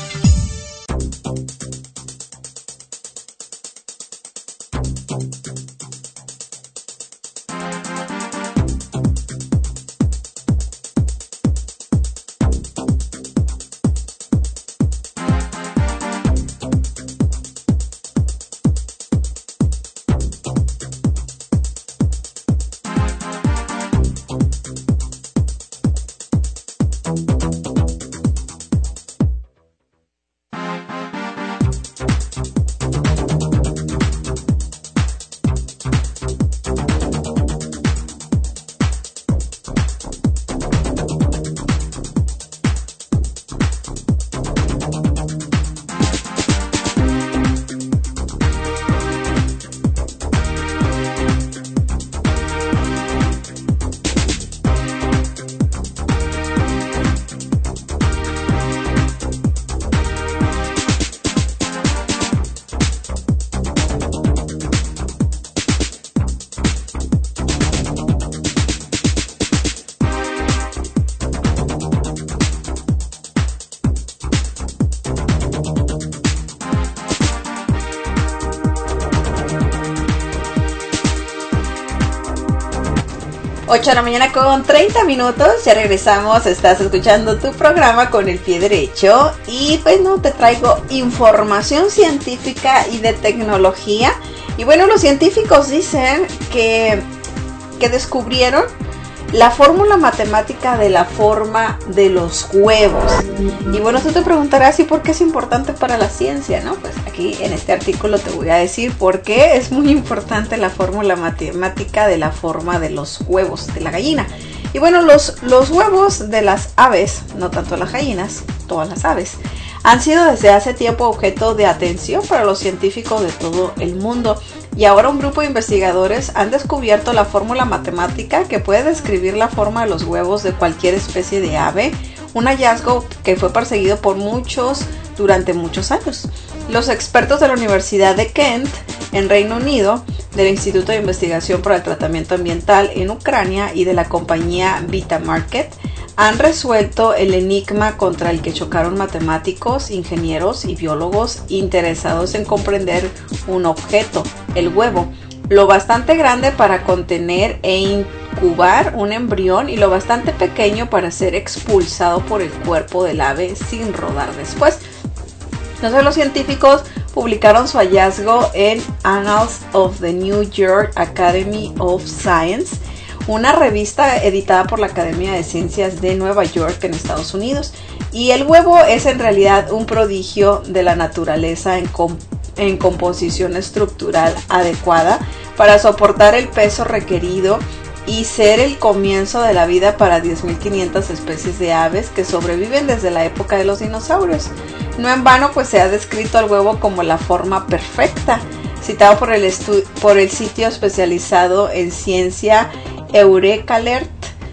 ocho de la mañana con treinta minutos, ya regresamos, estás escuchando tu programa con el pie derecho y pues no, te traigo información científica y de tecnología. Y bueno, los científicos dicen que, que descubrieron la fórmula matemática de la forma de los huevos. Y bueno, tú te preguntarás, ¿y por qué es importante para la ciencia? ¿No? Pues aquí en este artículo te voy a decir por qué es muy importante la fórmula matemática de la forma de los huevos de la gallina. Y bueno, los, los huevos de las aves, no tanto las gallinas, todas las aves, han sido desde hace tiempo objeto de atención para los científicos de todo el mundo. Y ahora un grupo de investigadores han descubierto la fórmula matemática que puede describir la forma de los huevos de cualquier especie de ave, un hallazgo que fue perseguido por muchos durante muchos años. Los expertos de la Universidad de Kent, en Reino Unido, del Instituto de Investigación para el Tratamiento Ambiental en Ucrania y de la compañía Vitamarket, han resuelto el enigma contra el que chocaron matemáticos, ingenieros y biólogos interesados en comprender un objeto, el huevo, lo bastante grande para contener e incubar un embrión y lo bastante pequeño para ser expulsado por el cuerpo del ave sin rodar después. Entonces los científicos publicaron su hallazgo en Annals of the New York Academy of Science, una revista editada por la Academia de Ciencias de Nueva York en Estados Unidos. Y el huevo es en realidad un prodigio de la naturaleza en, comp en composición estructural adecuada para soportar el peso requerido y ser el comienzo de la vida para diez mil quinientas especies de aves que sobreviven desde la época de los dinosaurios. No en vano, pues se ha descrito al huevo como la forma perfecta, citado por el, por el sitio especializado en ciencia EurekAlert.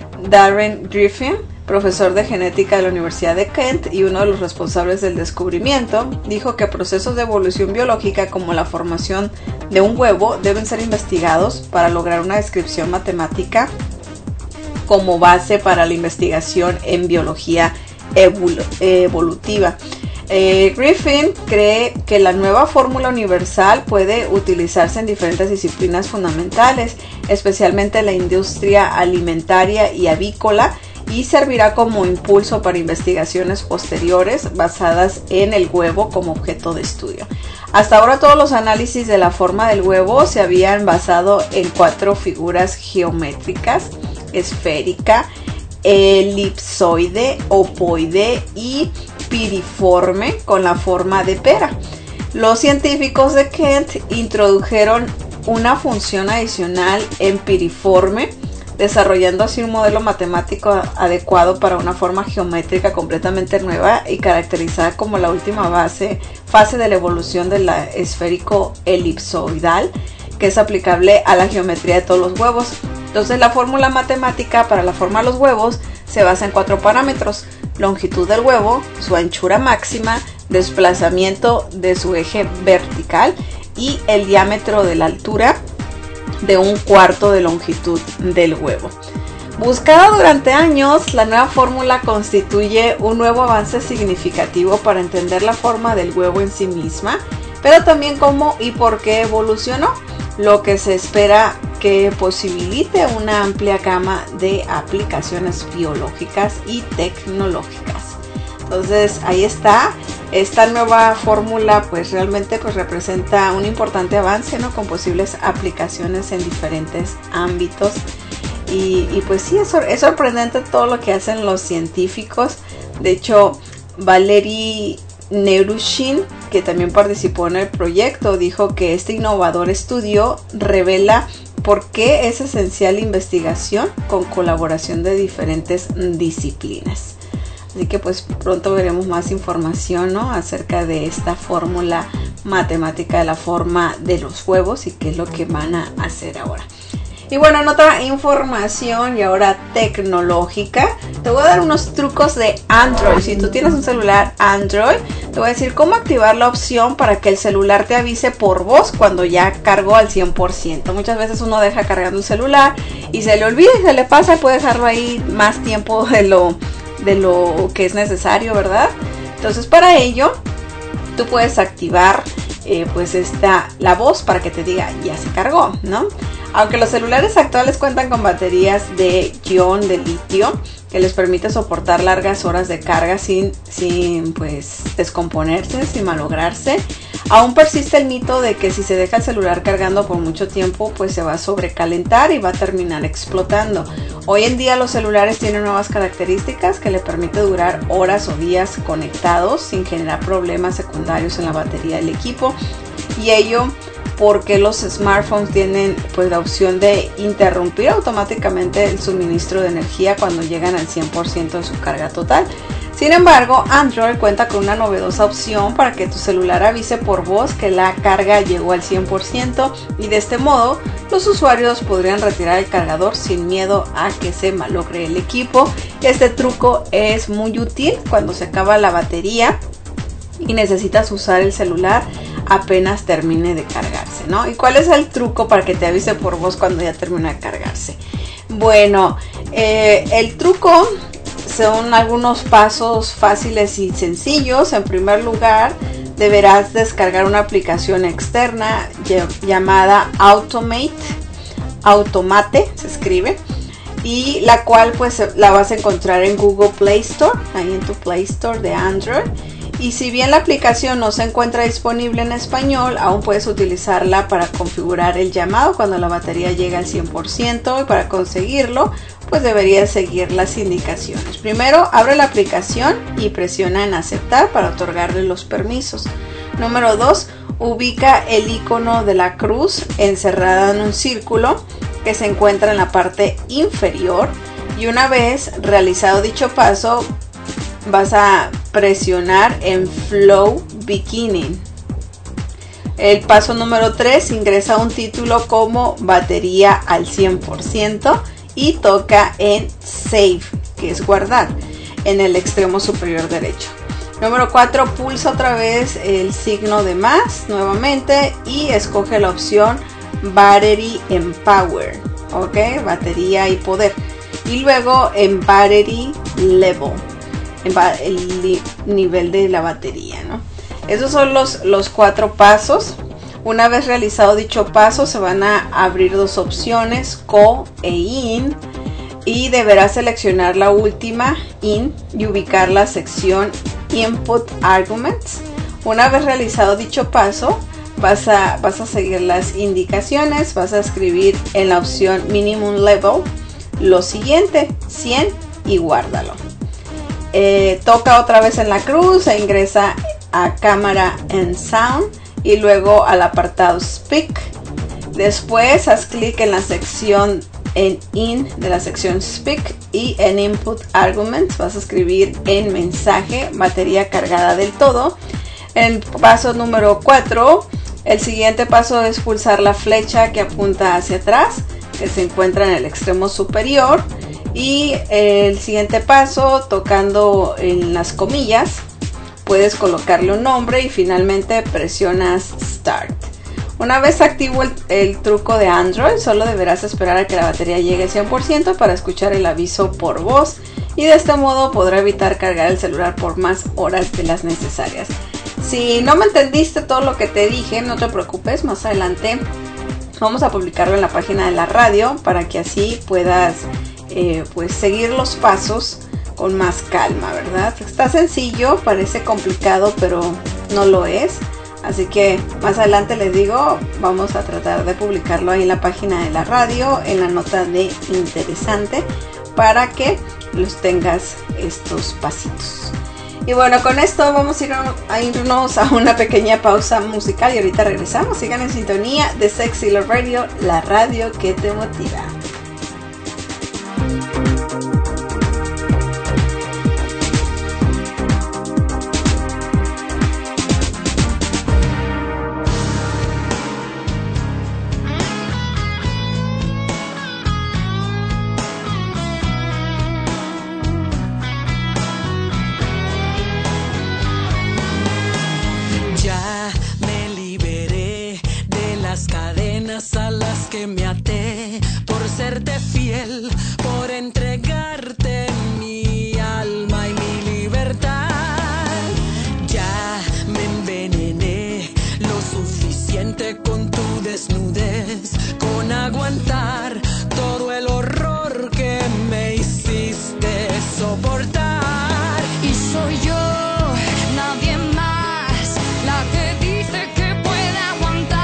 Darren Griffin, profesor de genética de la Universidad de Kent y uno de los responsables del descubrimiento, dijo que procesos de evolución biológica como la formación de un huevo deben ser investigados para lograr una descripción matemática como base para la investigación en biología evolu- evolutiva. Eh, Griffin cree que la nueva fórmula universal puede utilizarse en diferentes disciplinas fundamentales, especialmente en la industria alimentaria y avícola, y servirá como impulso para investigaciones posteriores basadas en el huevo como objeto de estudio. Hasta ahora todos los análisis de la forma del huevo se habían basado en cuatro figuras geométricas: esférica, elipsoide, opoide y piriforme con la forma de pera. Los científicos de Kent introdujeron una función adicional en piriforme, desarrollando así un modelo matemático adecuado para una forma geométrica completamente nueva y caracterizada como la última base, fase de la evolución de la esférico elipsoidal, que es aplicable a la geometría de todos los huevos. Entonces la fórmula matemática para la forma de los huevos se basa en cuatro parámetros: longitud del huevo, su anchura máxima, desplazamiento de su eje vertical y el diámetro de la altura de un cuarto de longitud del huevo. Buscada durante años, la nueva fórmula constituye un nuevo avance significativo para entender la forma del huevo en sí misma, pero también cómo y por qué evolucionó, lo que se espera que posibilite una amplia gama de aplicaciones biológicas y tecnológicas. Entonces ahí está, esta nueva fórmula pues realmente pues representa un importante avance, ¿no?, con posibles aplicaciones en diferentes ámbitos. Y, y pues sí, es, es sorprendente todo lo que hacen los científicos. De hecho, Valery Nerushin, que también participó en el proyecto, dijo que este innovador estudio revela por qué es esencial la investigación con colaboración de diferentes disciplinas. Así que pues pronto veremos más información, ¿no?, acerca de esta fórmula matemática de la forma de los huevos y qué es lo que van a hacer ahora. Y bueno, en otra información y ahora tecnológica, te voy a dar unos trucos de Android. Si tú tienes un celular Android, te voy a decir cómo activar la opción para que el celular te avise por voz cuando ya cargó al cien por ciento. Muchas veces uno deja cargando el celular y se le olvida y se le pasa y puede dejarlo ahí más tiempo de lo, de lo que es necesario, ¿verdad? Entonces para ello, tú puedes activar eh, pues esta, la voz para que te diga ya se cargó, ¿no? Aunque los celulares actuales cuentan con baterías de ion de litio que les permite soportar largas horas de carga sin, sin pues descomponerse, sin malograrse, aún persiste el mito de que si se deja el celular cargando por mucho tiempo pues se va a sobrecalentar y va a terminar explotando. Hoy en día los celulares tienen nuevas características que le permiten durar horas o días conectados sin generar problemas secundarios en la batería del equipo, y ello porque los smartphones tienen pues la opción de interrumpir automáticamente el suministro de energía cuando llegan al cien por ciento de su carga total. Sin embargo, Android cuenta con una novedosa opción para que tu celular avise por voz que la carga llegó al cien por ciento, y de este modo los usuarios podrían retirar el cargador sin miedo a que se malogre el equipo. Este truco es muy útil cuando se acaba la batería y necesitas usar el celular apenas termine de cargarse, ¿no? ¿Y cuál es el truco para que te avise por voz cuando ya termina de cargarse? Bueno, eh, el truco son algunos pasos fáciles y sencillos. En primer lugar, deberás descargar una aplicación externa llamada Automate, Automate se escribe, y la cual pues la vas a encontrar en Google Play Store, ahí en tu Play Store de Android. Y si bien la aplicación no se encuentra disponible en español, aún puedes utilizarla para configurar el llamado cuando la batería llega al cien por ciento, y para conseguirlo, pues deberías seguir las indicaciones. Primero, abre la aplicación y presiona en aceptar para otorgarle los permisos. Número dos, ubica el icono de la cruz encerrada en un círculo que se encuentra en la parte inferior, y una vez realizado dicho paso, vas a presionar en Flow Beginning. El paso número tres, ingresa un título como batería al cien por ciento y toca en Save, que es guardar, en el extremo superior derecho. Número cuatro, pulsa otra vez el signo de más nuevamente y escoge la opción Battery and Power, ok, batería y poder. Y luego en battery level, en ba el nivel de la batería, ¿no? Esos son los, los cuatro pasos. Una vez realizado dicho paso, se van a abrir dos opciones, Co e In, y deberás seleccionar la última, In, y ubicar la sección Input Arguments. Una vez realizado dicho paso, vas a, vas a seguir las indicaciones, vas a escribir en la opción Minimum Level lo siguiente, cien, y guárdalo. Eh, toca otra vez en la cruz e ingresa a Cámara and Sound y luego al apartado Speak. Después haz clic en la sección en In de la sección Speak y en Input Arguments vas a escribir en mensaje batería cargada del todo. En el paso número cuatro, el siguiente paso es pulsar la flecha que apunta hacia atrás, que se encuentra en el extremo superior, y el siguiente paso, tocando en las comillas, puedes colocarle un nombre y finalmente presionas Start. Una vez activo el, el truco de Android, solo deberás esperar a que la batería llegue al cien por ciento para escuchar el aviso por voz, y de este modo podrá evitar cargar el celular por más horas de las necesarias. Si no me entendiste todo lo que te dije, no te preocupes, más adelante vamos a publicarlo en la página de la radio para que así puedas eh, pues seguir los pasos con más calma, ¿verdad? Está sencillo, parece complicado, pero no lo es. Así que más adelante les digo, vamos a tratar de publicarlo ahí en la página de la radio, en la nota de interesante, para que los tengas estos pasitos. Y bueno, con esto vamos a, ir a irnos a una pequeña pausa musical y ahorita regresamos. Sigan en sintonía de Sexy Love Radio, la radio que te motiva. A las que me até por serte fiel, por entregarte mi alma y mi libertad. Ya me envenené lo suficiente con tu desnudez, con aguantar todo el horror que me hiciste soportar. Y soy yo, nadie más, la que dice que puede aguantar.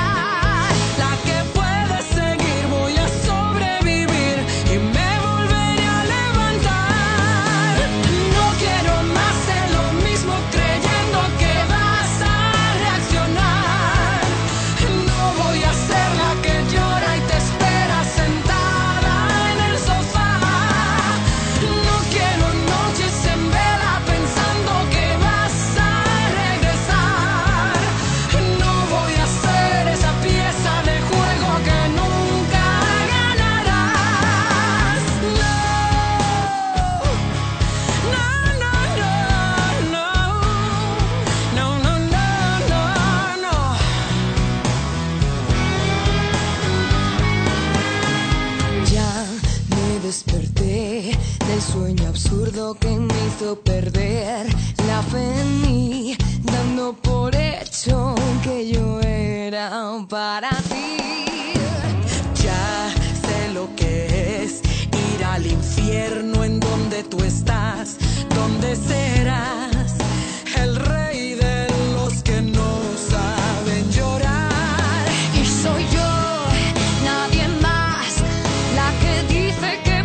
Sueño absurdo que me hizo perder la fe en mí, dando por hecho que yo era para ti. Ya sé lo que es ir al infierno en donde tú estás, donde serás el rey de los que no saben llorar. Y soy yo, nadie más, la que dice que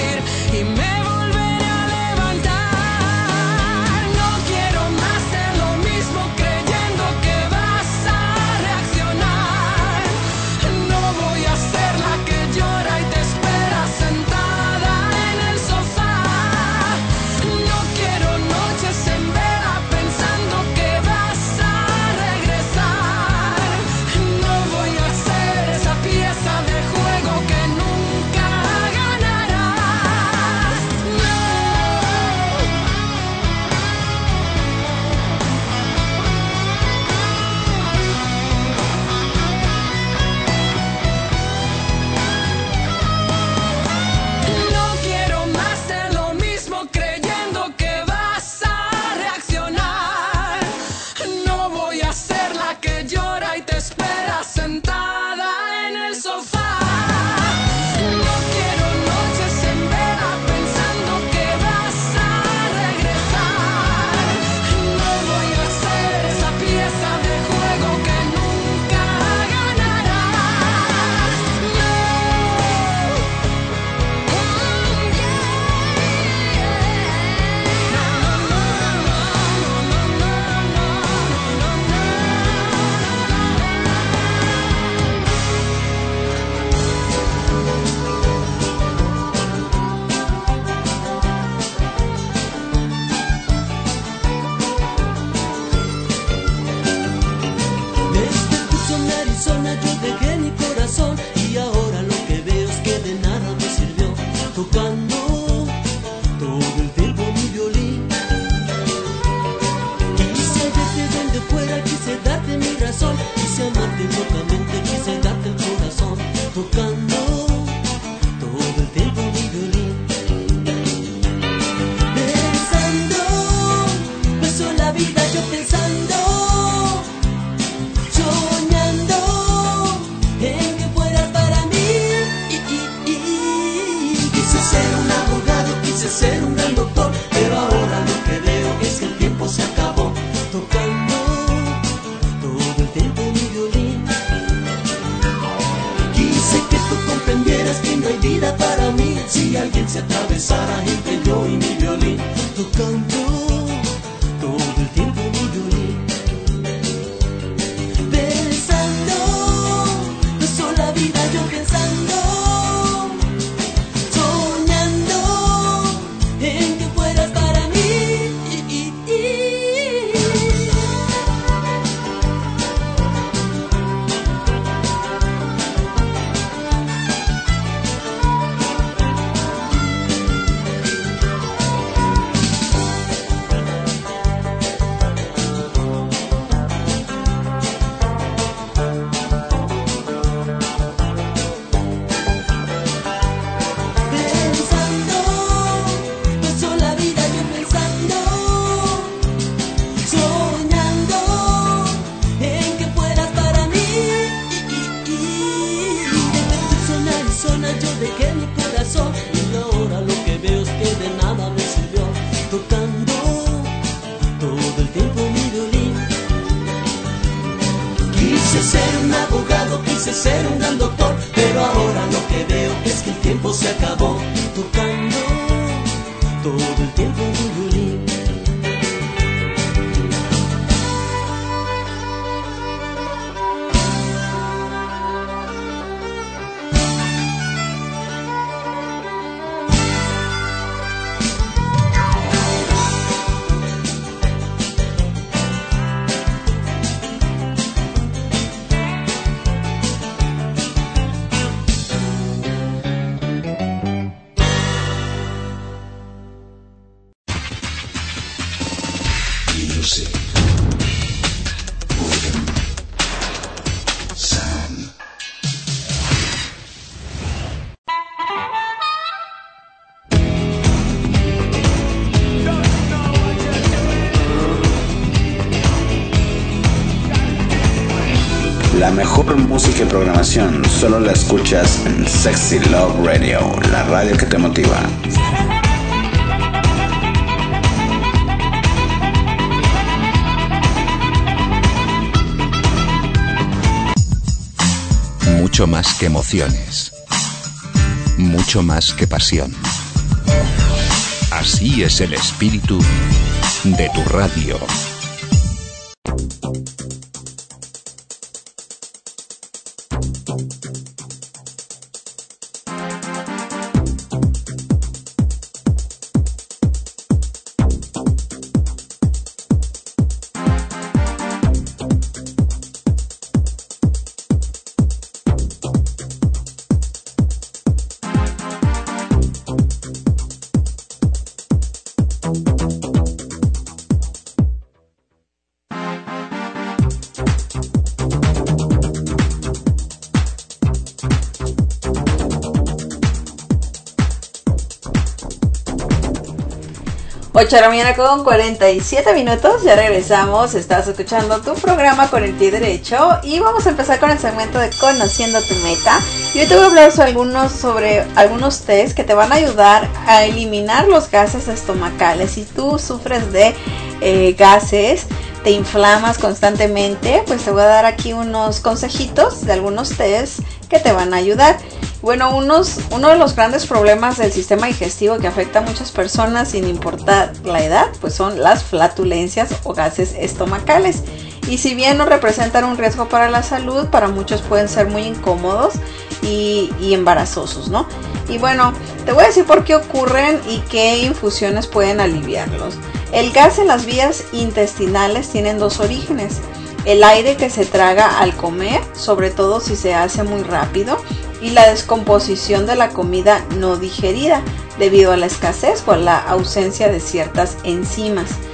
me volveré a levantar. No quiero más de lo corazón. Quise amarte locamente, quise darte el corazón, tocando todo el tiempo mi violín. Pensando, pasó la vida yo pensando, soñando en que fueras para mí. Y, y, y. Quise ser un abogado, quise ser un gran doctor, pero ahora lo que veo es que el tiempo se acabó, tocando todo el tiempo mi violín. Quise que tú comprendieras que no hay vida para mí si alguien se atravesara entre yo y mi violín, tocando todo el tiempo mi violín. Pensando, pasó la vida yo pensando, soñando en que fueras para mí. Y, y, y. Pensando, pasó la vida yo pensando, soñando en que fueras para mí. Y, y, y. De Tucson, Arizona yo dejé mi corazón, y ahora lo que veo es que de nada me sirvió, tocando todo el tiempo mi violín. Quise ser un abogado, quise ser un gran doctor, pero ahora lo que veo es que el tiempo se acabó, tocando todo el tiempo mi violín. Music. Rhythm. Sound. La mejor música y programación solo la escuchas en Sexy Love Radio, la radio que te motiva. Mucho más que emociones. Mucho más que pasión. Así es el espíritu de tu radio. ocho de la mañana con cuarenta y siete minutos, ya regresamos, estás escuchando tu programa Con el Pie Derecho y vamos a empezar con el segmento de Conociendo tu Meta. Y hoy te voy a hablar sobre algunos, sobre algunos test que te van a ayudar a eliminar los gases estomacales. Si tú sufres de eh, gases, te inflamas constantemente, pues te voy a dar aquí unos consejitos de algunos test que te van a ayudar. Bueno, unos, uno de los grandes problemas del sistema digestivo que afecta a muchas personas sin importar la edad, pues son las flatulencias o gases estomacales. Y si bien no representan un riesgo para la salud, para muchos pueden ser muy incómodos y, y embarazosos, ¿no? Y bueno, te voy a decir por qué ocurren y qué infusiones pueden aliviarlos. El gas en las vías intestinales tienen dos orígenes. El aire que se traga al comer, sobre todo si se hace muy rápido, y la descomposición de la comida no digerida debido a la escasez o a la ausencia de ciertas enzimas.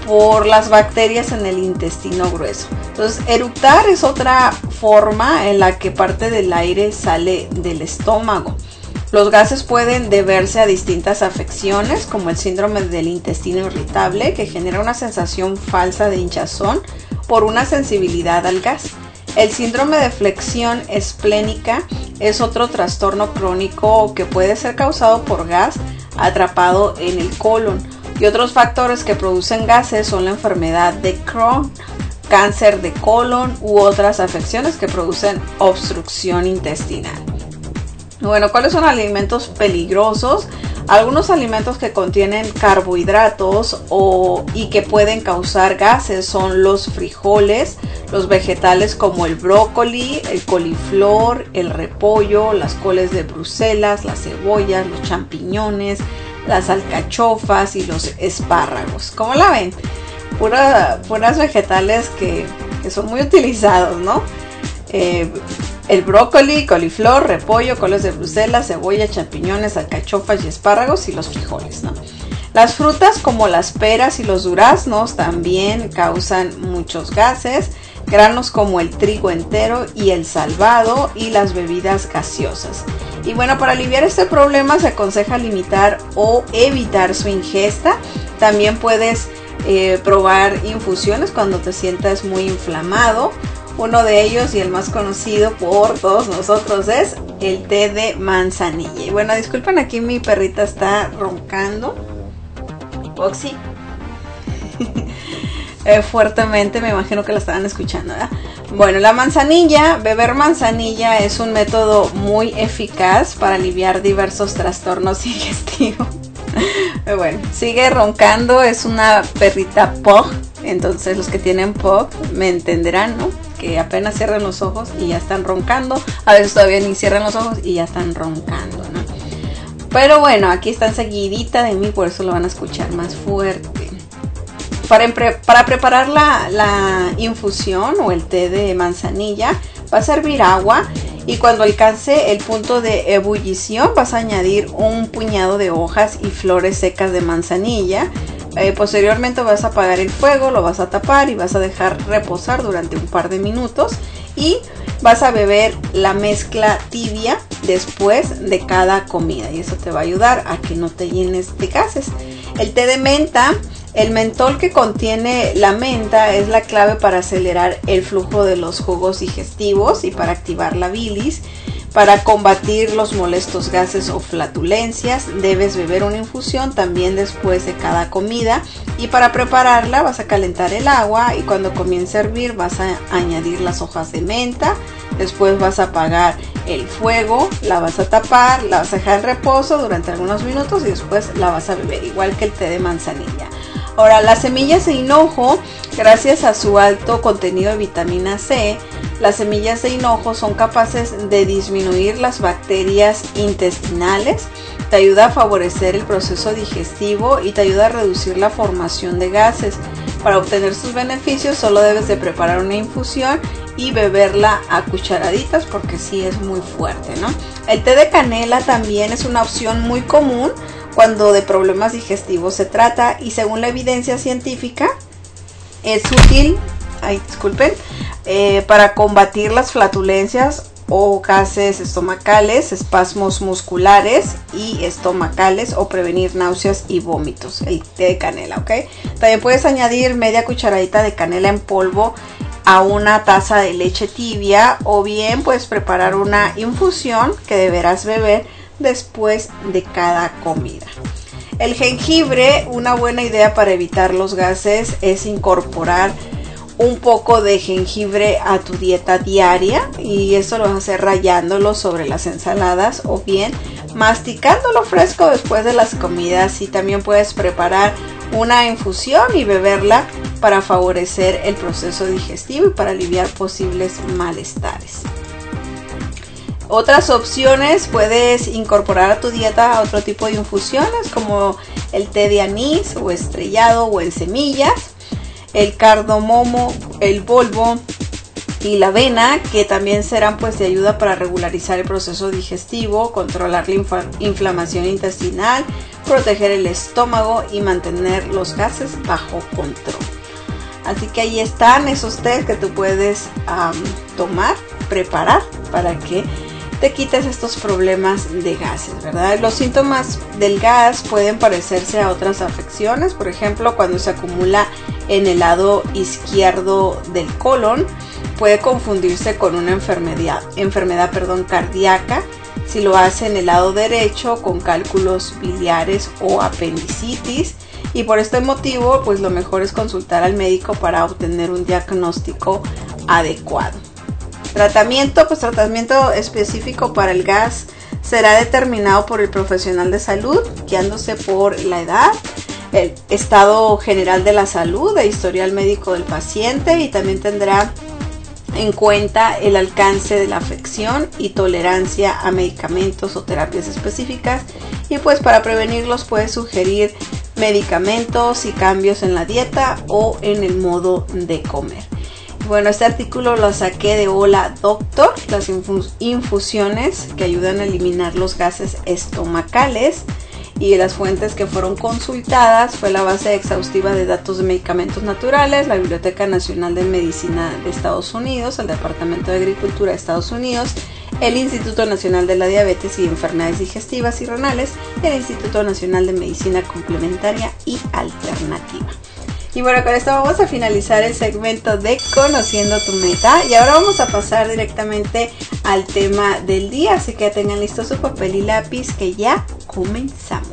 por las bacterias en el intestino grueso. Entonces, eructar es otra forma en la que parte del aire sale del estómago. Los gases pueden deberse a distintas afecciones, como el síndrome del intestino irritable, que genera una sensación falsa de hinchazón por una sensibilidad al gas. El síndrome de flexión esplénica es otro trastorno crónico que puede ser causado por gas atrapado en el colon. Y otros factores que producen gases son la enfermedad de Crohn, cáncer de colon u otras afecciones que producen obstrucción intestinal. Bueno, ¿cuáles son alimentos peligrosos? Algunos alimentos que contienen carbohidratos o, y que pueden causar gases son los frijoles, los vegetales como el brócoli, el coliflor, el repollo, las coles de Bruselas, las cebollas, los champiñones, las alcachofas y los espárragos. ¿Cómo la ven? Pura, puras vegetales que, que son muy utilizados, ¿no? Eh, el brócoli, coliflor, repollo, coles de Bruselas, cebolla, champiñones, alcachofas y espárragos y los frijoles, ¿no? Las frutas como las peras y los duraznos también causan muchos gases, granos como el trigo entero y el salvado y las bebidas gaseosas. Y bueno, para aliviar este problema se aconseja limitar o evitar su ingesta. También puedes eh, probar infusiones cuando te sientas muy inflamado. Uno de ellos y el más conocido por todos nosotros es el té de manzanilla. Y bueno, disculpen, aquí mi perrita está roncando. Foxy. eh, fuertemente, me imagino que la estaban escuchando, ¿verdad? Bueno, la manzanilla, beber manzanilla es un método muy eficaz para aliviar diversos trastornos digestivos. Bueno, sigue roncando, es una perrita P O G, entonces los que tienen P O G me entenderán, ¿no? Que apenas cierran los ojos y ya están roncando, a veces todavía ni cierran los ojos y ya están roncando, ¿no? Pero bueno, aquí están seguidita de mí, por eso lo van a escuchar más fuerte. Para, para preparar la, la infusión o el té de manzanilla, vas a hervir agua y cuando alcance el punto de ebullición vas a añadir un puñado de hojas y flores secas de manzanilla. Eh, posteriormente vas a apagar el fuego, lo vas a tapar y vas a dejar reposar durante un par de minutos y vas a beber la mezcla tibia después de cada comida y eso te va a ayudar a que no te llenes de gases. El té de menta, el mentol que contiene la menta es la clave para acelerar el flujo de los jugos digestivos y para activar la bilis. Para combatir los molestos gases o flatulencias, debes beber una infusión también después de cada comida. Y para prepararla vas a calentar el agua y cuando comience a hervir vas a añadir las hojas de menta. Después vas a apagar el fuego, la vas a tapar, la vas a dejar en reposo durante algunos minutos y después la vas a beber, igual que el té de manzanilla. Ahora, las semillas de hinojo, gracias a su alto contenido de vitamina C, las semillas de hinojo son capaces de disminuir las bacterias intestinales, te ayuda a favorecer el proceso digestivo y te ayuda a reducir la formación de gases. Para obtener sus beneficios solo debes de preparar una infusión y beberla a cucharaditas porque sí es muy fuerte, ¿no? El té de canela también es una opción muy común cuando de problemas digestivos se trata y según la evidencia científica es útil, ay, disculpen, eh, para combatir las flatulencias o gases estomacales, espasmos musculares y estomacales o prevenir náuseas y vómitos, el té de canela, ¿ok? También puedes añadir media cucharadita de canela en polvo a una taza de leche tibia o bien puedes preparar una infusión que deberás beber después de cada comida. El jengibre, una buena idea para evitar los gases es incorporar un poco de jengibre a tu dieta diaria y esto lo vas a hacer rallándolo sobre las ensaladas o bien masticándolo fresco después de las comidas y también puedes preparar una infusión y beberla para favorecer el proceso digestivo y para aliviar posibles malestares. Otras opciones, puedes incorporar a tu dieta otro tipo de infusiones como el té de anís o estrellado o en semillas, el cardamomo, el boldo y la avena, que también serán pues de ayuda para regularizar el proceso digestivo, controlar la inflamación intestinal, proteger el estómago y mantener los gases bajo control. Así que ahí están esos test que tú puedes um, tomar, preparar para que te quites estos problemas de gases, ¿verdad? Los síntomas del gas pueden parecerse a otras afecciones, por ejemplo, cuando se acumula en el lado izquierdo del colon, puede confundirse con una enfermedad, enfermedad perdón, cardíaca. Si lo hace en el lado derecho, con cálculos biliares o apendicitis. Y por este motivo, pues lo mejor es consultar al médico para obtener un diagnóstico adecuado. Tratamiento, pues tratamiento específico para el gas será determinado por el profesional de salud, guiándose por la edad, el estado general de la salud e historial médico del paciente, y también tendrá en cuenta el alcance de la afección y tolerancia a medicamentos o terapias específicas, y pues para prevenirlos puede sugerir medicamentos y cambios en la dieta o en el modo de comer. Bueno, este artículo lo saqué de Hola Doctor, las infus- infusiones que ayudan a eliminar los gases estomacales, y las fuentes que fueron consultadas fue la base exhaustiva de datos de medicamentos naturales, la Biblioteca Nacional de Medicina de Estados Unidos, el Departamento de Agricultura de Estados Unidos, el Instituto Nacional de la Diabetes y Enfermedades Digestivas y Renales, y el Instituto Nacional de Medicina Complementaria y Alternativa. Y bueno, con esto vamos a finalizar el segmento de Conociendo tu Meta, y ahora vamos a pasar directamente al tema del día, así que tengan listo su papel y lápiz que ya comenzamos.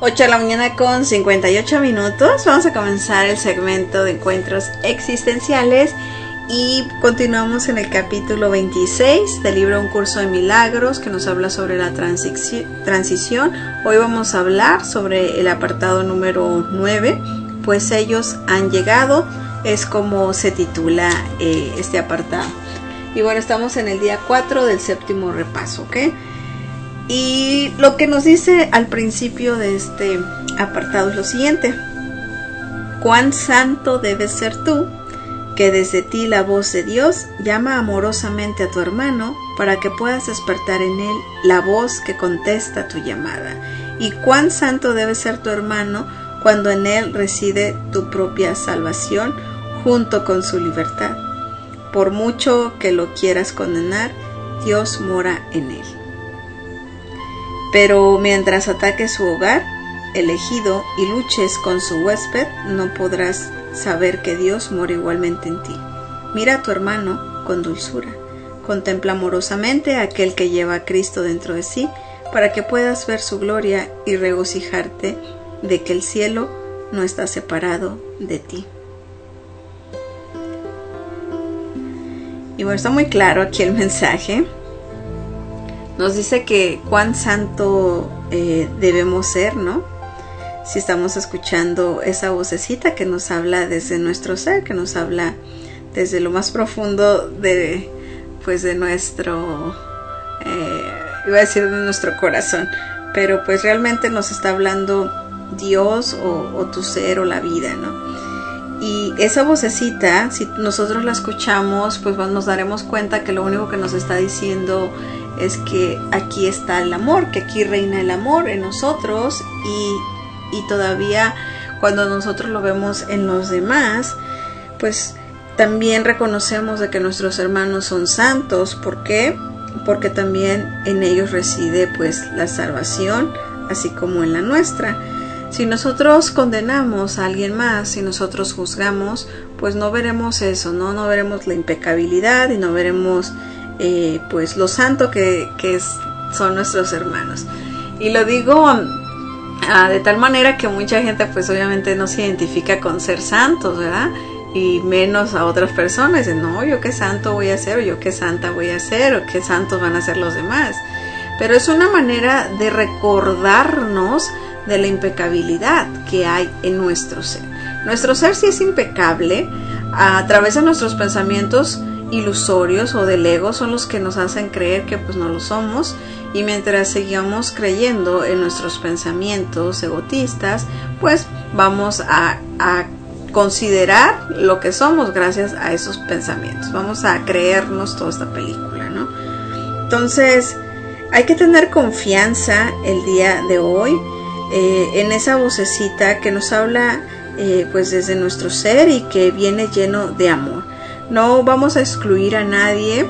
ocho de la mañana con cincuenta y ocho minutos. Vamos a comenzar el segmento de encuentros existenciales y continuamos en el capítulo veintiséis del libro Un curso de milagros, que nos habla sobre la transición. Hoy vamos a hablar sobre el apartado número nueve, pues ellos han llegado, es como se titula eh, este apartado. Y bueno, estamos en el día cuatro del séptimo repaso, ¿ok? Y lo que nos dice al principio de este apartado es lo siguiente: cuán santo debes ser tú, que desde ti la voz de Dios llama amorosamente a tu hermano para que puedas despertar en él la voz que contesta tu llamada. Y cuán santo debe ser tu hermano cuando en él reside tu propia salvación junto con su libertad. Por mucho que lo quieras condenar, Dios mora en él. Pero mientras ataques su hogar elegido y luches con su huésped, no podrás saber que Dios mora igualmente en ti. Mira a tu hermano con dulzura. Contempla amorosamente a aquel que lleva a Cristo dentro de sí, para que puedas ver su gloria y regocijarte de que el cielo no está separado de ti. Y bueno, está muy claro aquí el mensaje. Nos dice que cuán santo eh, debemos ser, ¿no? Si estamos escuchando esa vocecita que nos habla desde nuestro ser, que nos habla desde lo más profundo de, pues, de nuestro, eh, iba a decir de nuestro corazón, pero pues realmente nos está hablando Dios o, o tu ser o la vida, ¿no? Y esa vocecita, si nosotros la escuchamos, pues nos daremos cuenta que lo único que nos está diciendo es que aquí está el amor, que aquí reina el amor en nosotros, y, y todavía cuando nosotros lo vemos en los demás, pues también reconocemos de que nuestros hermanos son santos. ¿Por qué? Porque también en ellos reside pues la salvación, así como en la nuestra. Si nosotros condenamos a alguien más, si nosotros juzgamos, pues no veremos eso, no, no veremos la impecabilidad y no veremos Eh, pues lo santo que, que es, son nuestros hermanos. Y lo digo uh, de tal manera que mucha gente pues obviamente no se identifica con ser santos, ¿verdad? Y menos a otras personas. Dicen, no, yo qué santo voy a ser, o yo qué santa voy a ser, o qué santos van a ser los demás. Pero es una manera de recordarnos de la impecabilidad que hay en nuestro ser. Nuestro ser sí es impecable. A través de nuestros pensamientos ilusorios o del ego son los que nos hacen creer que pues no lo somos, y mientras sigamos creyendo en nuestros pensamientos egotistas, pues vamos a, a considerar lo que somos gracias a esos pensamientos, vamos a creernos toda esta película, ¿no? Entonces hay que tener confianza el día de hoy eh, en esa vocecita que nos habla eh, pues desde nuestro ser y que viene lleno de amor. No vamos a excluir a nadie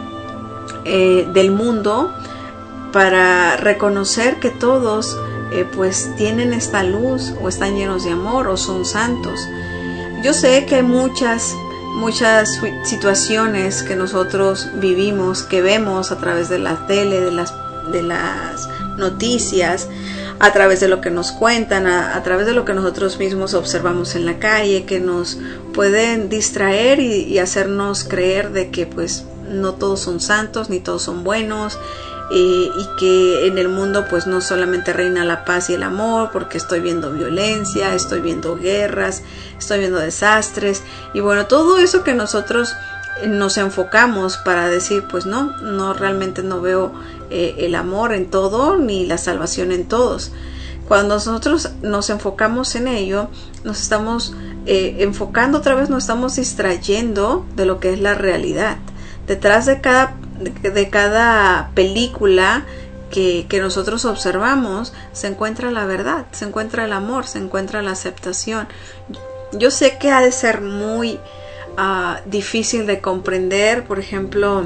eh, del mundo para reconocer que todos eh, pues tienen esta luz, o están llenos de amor, o son santos. Yo sé que hay muchas, muchas situaciones que nosotros vivimos, que vemos a través de la tele, de las, de las noticias, a través de lo que nos cuentan, a, a través de lo que nosotros mismos observamos en la calle, que nos pueden distraer y, y hacernos creer de que pues no todos son santos, ni todos son buenos, eh, y que en el mundo pues no solamente reina la paz y el amor, porque estoy viendo violencia, estoy viendo guerras, estoy viendo desastres, y bueno, todo eso que nosotros nos enfocamos para decir pues no, no realmente no veo eh, el amor en todo ni la salvación en todos. Cuando nosotros nos enfocamos en ello, nos estamos eh, enfocando otra vez, nos estamos distrayendo de lo que es la realidad. Detrás de cada, de, de cada película que, que nosotros observamos se encuentra la verdad, se encuentra el amor, se encuentra la aceptación. Yo sé que ha de ser muy Uh, difícil de comprender, por ejemplo,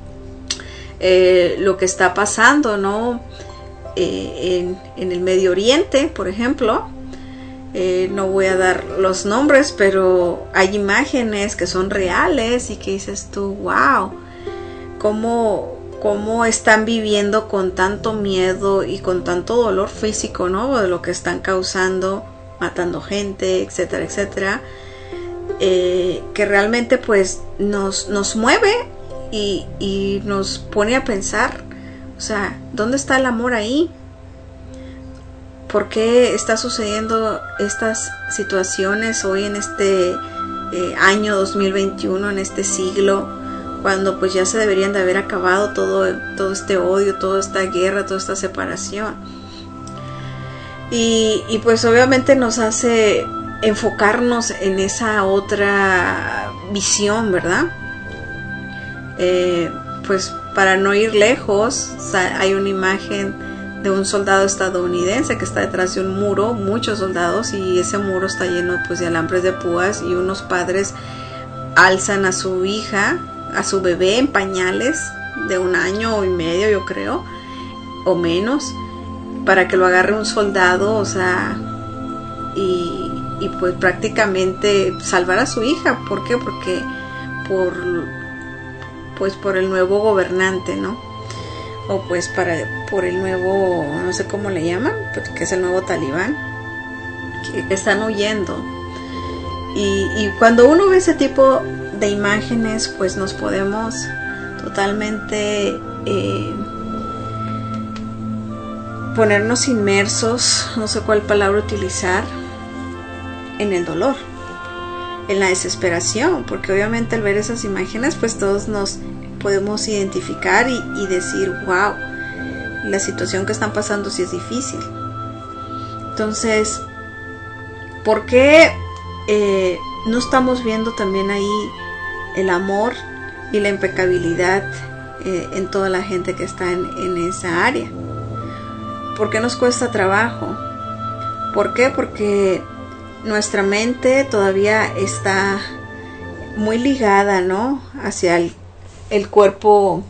eh, lo que está pasando, ¿no? Eh, en, en el Medio Oriente, por ejemplo, eh, no voy a dar los nombres, pero hay imágenes que son reales y que dices tú, wow, cómo cómo están viviendo con tanto miedo y con tanto dolor físico, ¿no? De lo que están causando, matando gente, etcétera, etcétera. Eh, que realmente pues nos, nos mueve y, y nos pone a pensar, o sea, ¿dónde está el amor ahí? ¿Por qué está sucediendo estas situaciones hoy en este eh, año dos mil veintiuno, en este siglo, cuando pues ya se deberían de haber acabado todo, todo este odio, toda esta guerra, toda esta separación? Y, y pues obviamente nos hace enfocarnos en esa otra visión, ¿verdad? Eh, pues para no ir lejos, hay una imagen de un soldado estadounidense que está detrás de un muro, muchos soldados, y ese muro está lleno pues de alambres de púas, y unos padres alzan a su hija, a su bebé en pañales de un año y medio, yo creo, o menos, para que lo agarre un soldado, o sea, y y pues prácticamente salvar a su hija. ¿Por qué? Porque por pues por el nuevo gobernante, ¿no? O pues para por el nuevo, no sé cómo le llaman, que es el nuevo talibán, que, que están huyendo. Y, y cuando uno ve ese tipo de imágenes, pues nos podemos totalmente eh, ponernos inmersos, no sé cuál palabra utilizar, en el dolor, en la desesperación, porque obviamente al ver esas imágenes pues todos nos podemos identificar y, y decir, wow, la situación que están pasando sí es difícil. Entonces, ¿por qué eh, no estamos viendo también ahí el amor y la impecabilidad eh, en toda la gente que está en, en esa área? ¿Por qué nos cuesta trabajo? ¿Por qué? Porque nuestra mente todavía está muy ligada, ¿no? Hacia el, el cuerpo,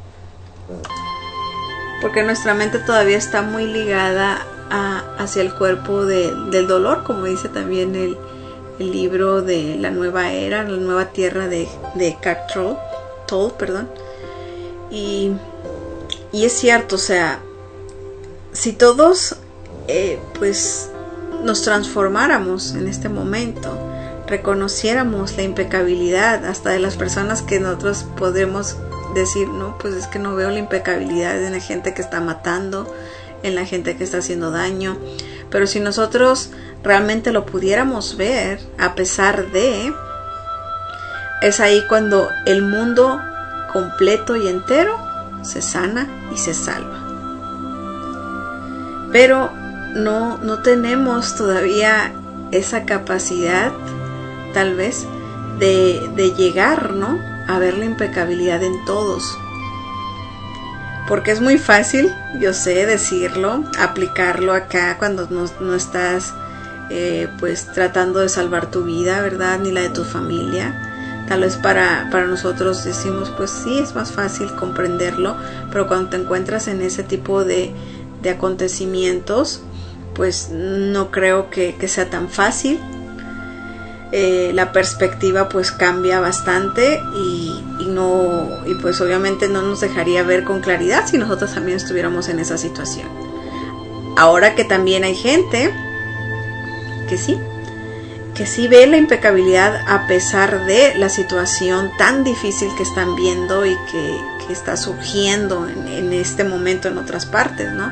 porque nuestra mente todavía está muy ligada a, hacia el cuerpo de, del dolor, como dice también el, el libro de la nueva era, la nueva tierra de, de Eckhart Tolle, Tolle, perdón. Y, y es cierto, o sea, si todos eh, pues nos transformáramos en este momento, reconociéramos la impecabilidad hasta de las personas que nosotros podemos decir, no, pues es que no veo la impecabilidad en la gente que está matando, en la gente que está haciendo daño. Pero si nosotros realmente lo pudiéramos ver, a pesar de, es ahí cuando el mundo completo y entero se sana y se salva. Pero no, no tenemos todavía esa capacidad, tal vez, de, de llegar, ¿no?, a ver la impecabilidad en todos. Porque es muy fácil, yo sé, decirlo, aplicarlo acá cuando no, no estás eh, pues tratando de salvar tu vida, ¿verdad?, ni la de tu familia. Tal vez para, para nosotros decimos, pues sí, es más fácil comprenderlo, pero cuando te encuentras en ese tipo de, de acontecimientos, pues no creo que, que sea tan fácil. Eh, la perspectiva pues cambia bastante y, y no y pues obviamente no nos dejaría ver con claridad si nosotros también estuviéramos en esa situación. Ahora que también hay gente que sí, que sí ve la impecabilidad a pesar de la situación tan difícil que están viendo y que, que está surgiendo en, en este momento en otras partes, ¿no?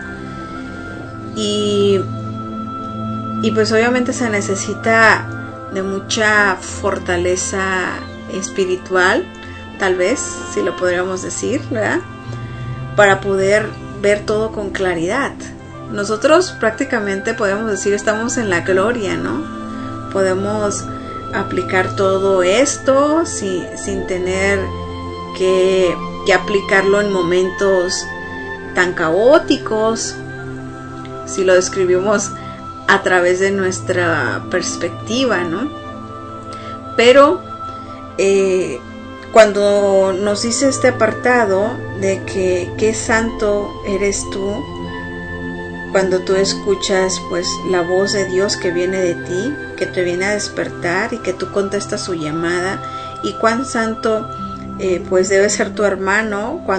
Y, y pues obviamente se necesita de mucha fortaleza espiritual, tal vez, si lo podríamos decir, ¿verdad?, para poder ver todo con claridad. Nosotros prácticamente podemos decir estamos en la gloria, ¿no? Podemos aplicar todo esto sin, sin tener que, que aplicarlo en momentos tan caóticos, si lo describimos a través de nuestra perspectiva, ¿no? Pero eh, cuando nos dice este apartado de que qué santo eres tú, cuando tú escuchas pues la voz de Dios que viene de ti, que te viene a despertar y que tú contestas su llamada, y cuán santo eh, pues debe ser tu hermano cuando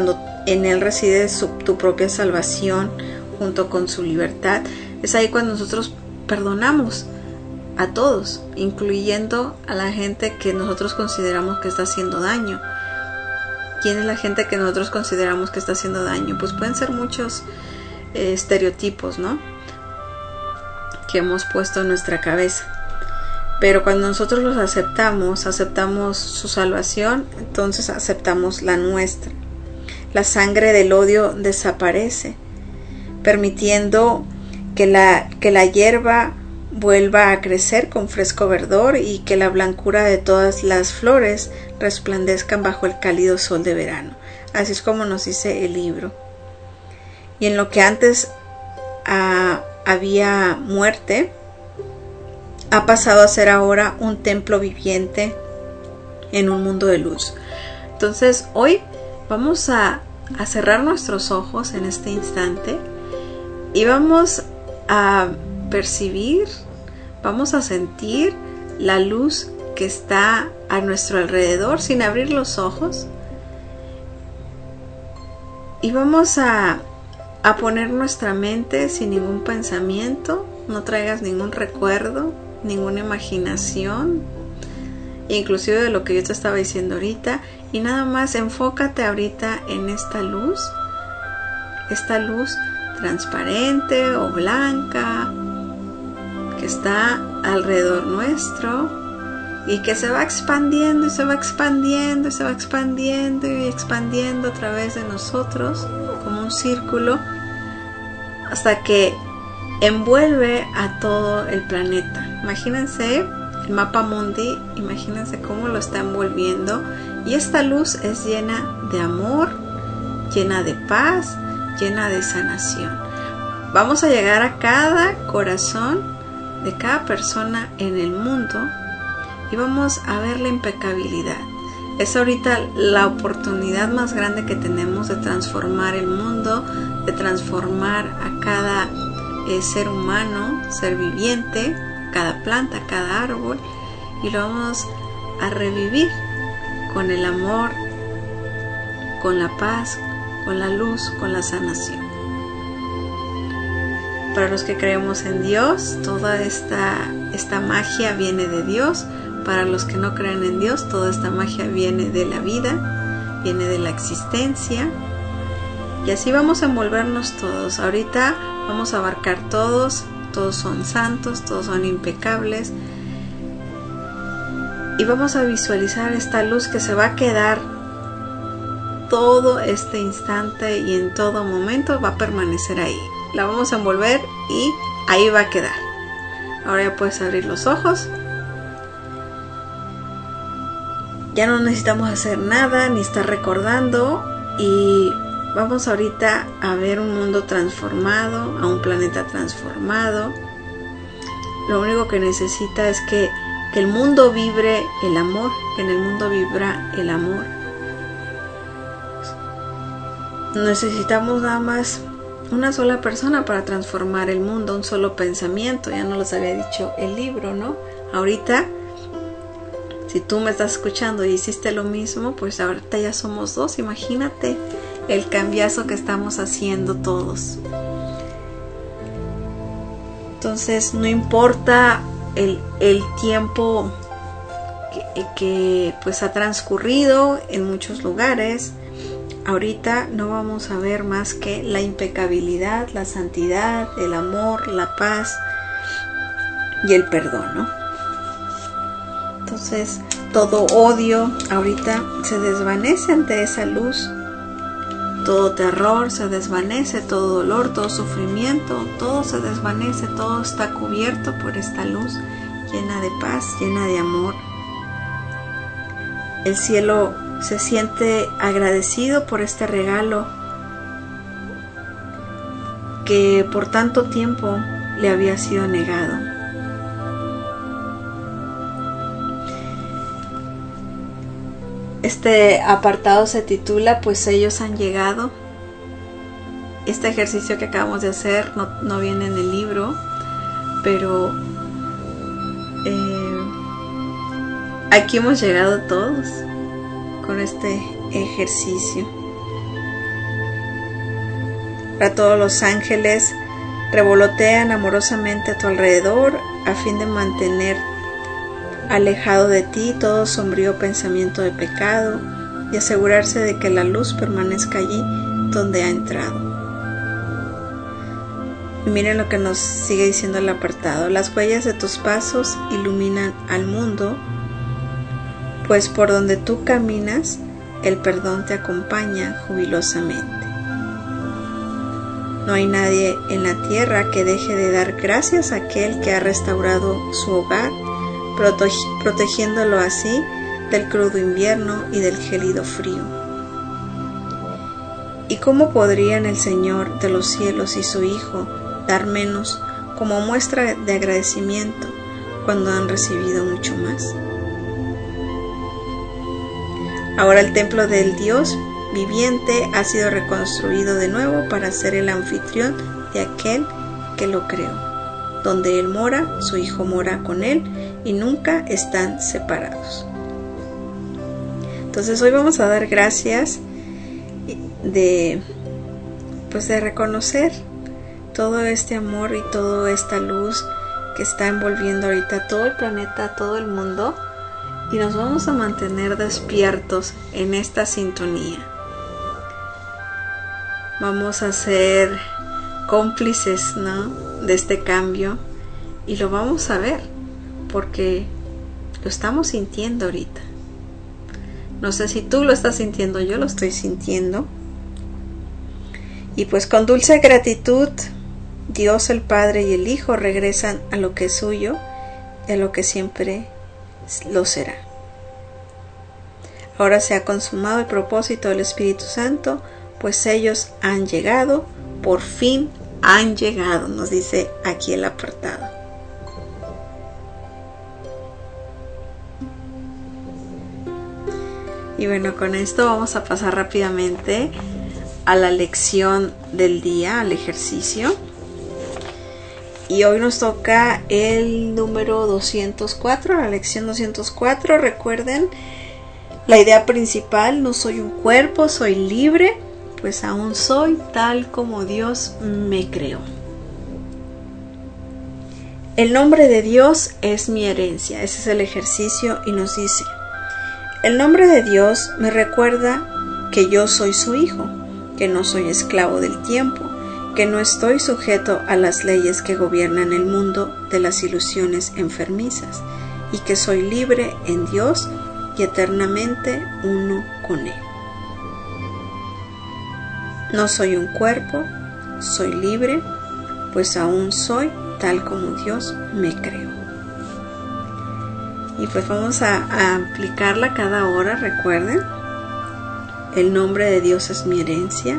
en Él reside su, tu propia salvación junto con su libertad. Es ahí cuando nosotros perdonamos a todos, incluyendo a la gente que nosotros consideramos que está haciendo daño. ¿Quién es la gente que nosotros consideramos que está haciendo daño? Pues pueden ser muchos eh, estereotipos, ¿no?, que hemos puesto en nuestra cabeza. Pero cuando nosotros los aceptamos, aceptamos su salvación, entonces aceptamos la nuestra. La sangre del odio desaparece, permitiendo que la, que la hierba vuelva a crecer con fresco verdor y que la blancura de todas las flores resplandezcan bajo el cálido sol de verano. Así es como nos dice el libro. Y en lo que antes ah, había muerte, ha pasado a ser ahora un templo viviente en un mundo de luz. Entonces hoy vamos a, a cerrar nuestros ojos en este instante y vamos a percibir, vamos a sentir la luz que está a nuestro alrededor sin abrir los ojos, y vamos a, a poner nuestra mente sin ningún pensamiento. No traigas ningún recuerdo, ninguna imaginación, inclusive de lo que yo te estaba diciendo ahorita, y nada más enfócate ahorita en esta luz, esta luz transparente o blanca que está alrededor nuestro y que se va expandiendo y se va expandiendo y se va expandiendo y expandiendo a través de nosotros como un círculo hasta que envuelve a todo el planeta. Imagínense el mapa mundi, imagínense cómo lo está envolviendo, y esta luz es llena de amor, llena de paz, llena de sanación. Vamos a llegar a cada corazón de cada persona en el mundo y vamos a ver la impecabilidad. Es ahorita la oportunidad más grande que tenemos de transformar el mundo, de transformar a cada eh, ser humano, ser viviente, cada planta, cada árbol, y lo vamos a revivir con el amor, con la paz, con la luz, con la sanación. Para los que creemos en Dios, toda esta, esta magia viene de Dios. Para los que no creen en Dios, toda esta magia viene de la vida, viene de la existencia. Y así vamos a envolvernos todos. Ahorita vamos a abarcar todos, todos son santos, todos son impecables. Y vamos a visualizar esta luz que se va a quedar todo este instante y en todo momento va a permanecer ahí. La vamos a envolver y ahí va a quedar. Ahora ya puedes abrir los ojos. Ya no necesitamos hacer nada ni estar recordando, y vamos ahorita a ver un mundo transformado, a un planeta transformado. Lo único que necesita es que, que el mundo vibre el amor, que en el mundo vibra el amor. Necesitamos nada más una sola persona para transformar el mundo, un solo pensamiento. Ya nos los había dicho el libro, ¿no? Ahorita, si tú me estás escuchando y hiciste lo mismo, pues ahorita ya somos dos. Imagínate el cambiazo que estamos haciendo todos. Entonces no importa el, el tiempo que, que pues ha transcurrido en muchos lugares. Ahorita no vamos a ver más que la impecabilidad, la santidad, el amor, la paz y el perdón, ¿no? Entonces todo odio ahorita se desvanece ante esa luz. Todo terror se desvanece, todo dolor, todo sufrimiento, todo se desvanece, todo está cubierto por esta luz llena de paz, llena de amor. El cielo se siente agradecido por este regalo que por tanto tiempo le había sido negado. Este apartado se titula Pues ellos han llegado. Este ejercicio que acabamos de hacer no, no viene en el libro, pero eh, aquí hemos llegado todos con este ejercicio. Ahora todos los ángeles revolotean amorosamente a tu alrededor a fin de mantener alejado de ti todo sombrío pensamiento de pecado y asegurarse de que la luz permanezca allí donde ha entrado. Y miren lo que nos sigue diciendo el apartado. Las huellas de tus pasos iluminan al mundo, pues por donde tú caminas, el perdón te acompaña jubilosamente. No hay nadie en la tierra que deje de dar gracias a aquel que ha restaurado su hogar, prote- protegiéndolo así del crudo invierno y del gélido frío. ¿Y cómo podrían el Señor de los cielos y su Hijo dar menos como muestra de agradecimiento cuando han recibido mucho más? Ahora el templo del Dios viviente ha sido reconstruido de nuevo para ser el anfitrión de aquel que lo creó. Donde Él mora, su Hijo mora con Él y nunca están separados. Entonces hoy vamos a dar gracias de, pues de reconocer todo este amor y toda esta luz que está envolviendo ahorita todo el planeta, todo el mundo, y nos vamos a mantener despiertos en esta sintonía. Vamos a ser cómplices, ¿no?, de este cambio, y lo vamos a ver porque lo estamos sintiendo ahorita. No sé si tú lo estás sintiendo, yo lo estoy sintiendo. Y pues con dulce gratitud, Dios el Padre y el Hijo regresan a lo que es suyo y a lo que siempre lo será. Ahora se ha consumado el propósito del Espíritu Santo, pues ellos han llegado, por fin han llegado, nos dice aquí el apartado. Y bueno, con esto vamos a pasar rápidamente a la lección del día, al ejercicio. Y hoy nos toca el número doscientos cuatro, la lección doscientos cuatro. Recuerden la idea principal: no soy un cuerpo, soy libre, pues aún soy tal como Dios me creó. El nombre de Dios es mi herencia. Ese es el ejercicio y nos dice: el nombre de Dios me recuerda que yo soy su hijo, que no soy esclavo del tiempo, que no estoy sujeto a las leyes que gobiernan el mundo de las ilusiones enfermizas y que soy libre en Dios y eternamente uno con Él. No soy un cuerpo, soy libre, pues aún soy tal como Dios me creó. Y pues vamos a, a aplicarla cada hora, recuerden. El nombre de Dios es mi herencia.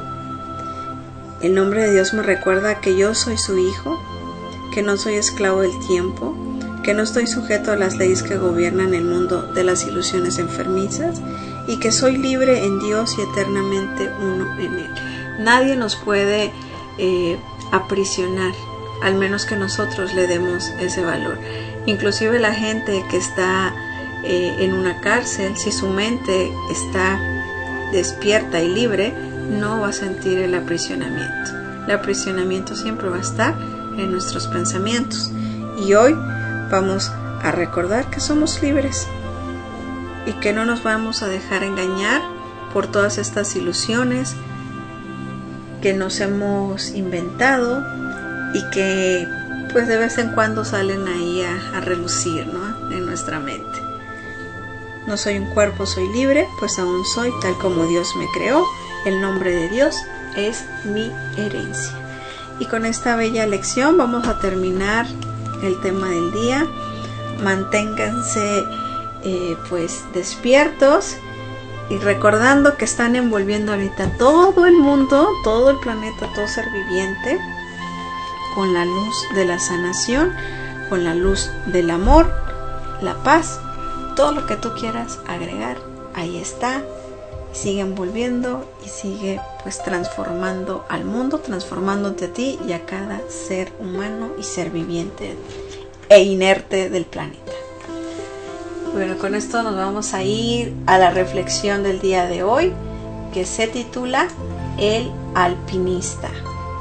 El nombre de Dios me recuerda que yo soy su hijo, que no soy esclavo del tiempo, que no estoy sujeto a las leyes que gobiernan el mundo de las ilusiones enfermizas y que soy libre en Dios y eternamente uno en Él. Nadie nos puede eh, aprisionar, al menos que nosotros le demos ese valor. Inclusive la gente que está eh, en una cárcel, si su mente está despierta y libre, no va a sentir el aprisionamiento. El aprisionamiento siempre va a estar en nuestros pensamientos. Y hoy vamos a recordar que somos libres y que no nos vamos a dejar engañar por todas estas ilusiones que nos hemos inventado y que pues de vez en cuando salen ahí a, a relucir, ¿no?, en nuestra mente. No soy un cuerpo, soy libre, pues aún soy tal como Dios me creó. El nombre de Dios es mi herencia. Y con esta bella lección vamos a terminar el tema del día. Manténganse eh, pues despiertos y recordando que están envolviendo ahorita todo el mundo, todo el planeta, todo ser viviente, con la luz de la sanación, con la luz del amor, la paz, todo lo que tú quieras agregar, ahí está. Sigue envolviendo y sigue pues transformando al mundo, transformándote a ti y a cada ser humano y ser viviente e inerte del planeta. Bueno, con esto nos vamos a ir a la reflexión del día de hoy, que se titula El alpinista.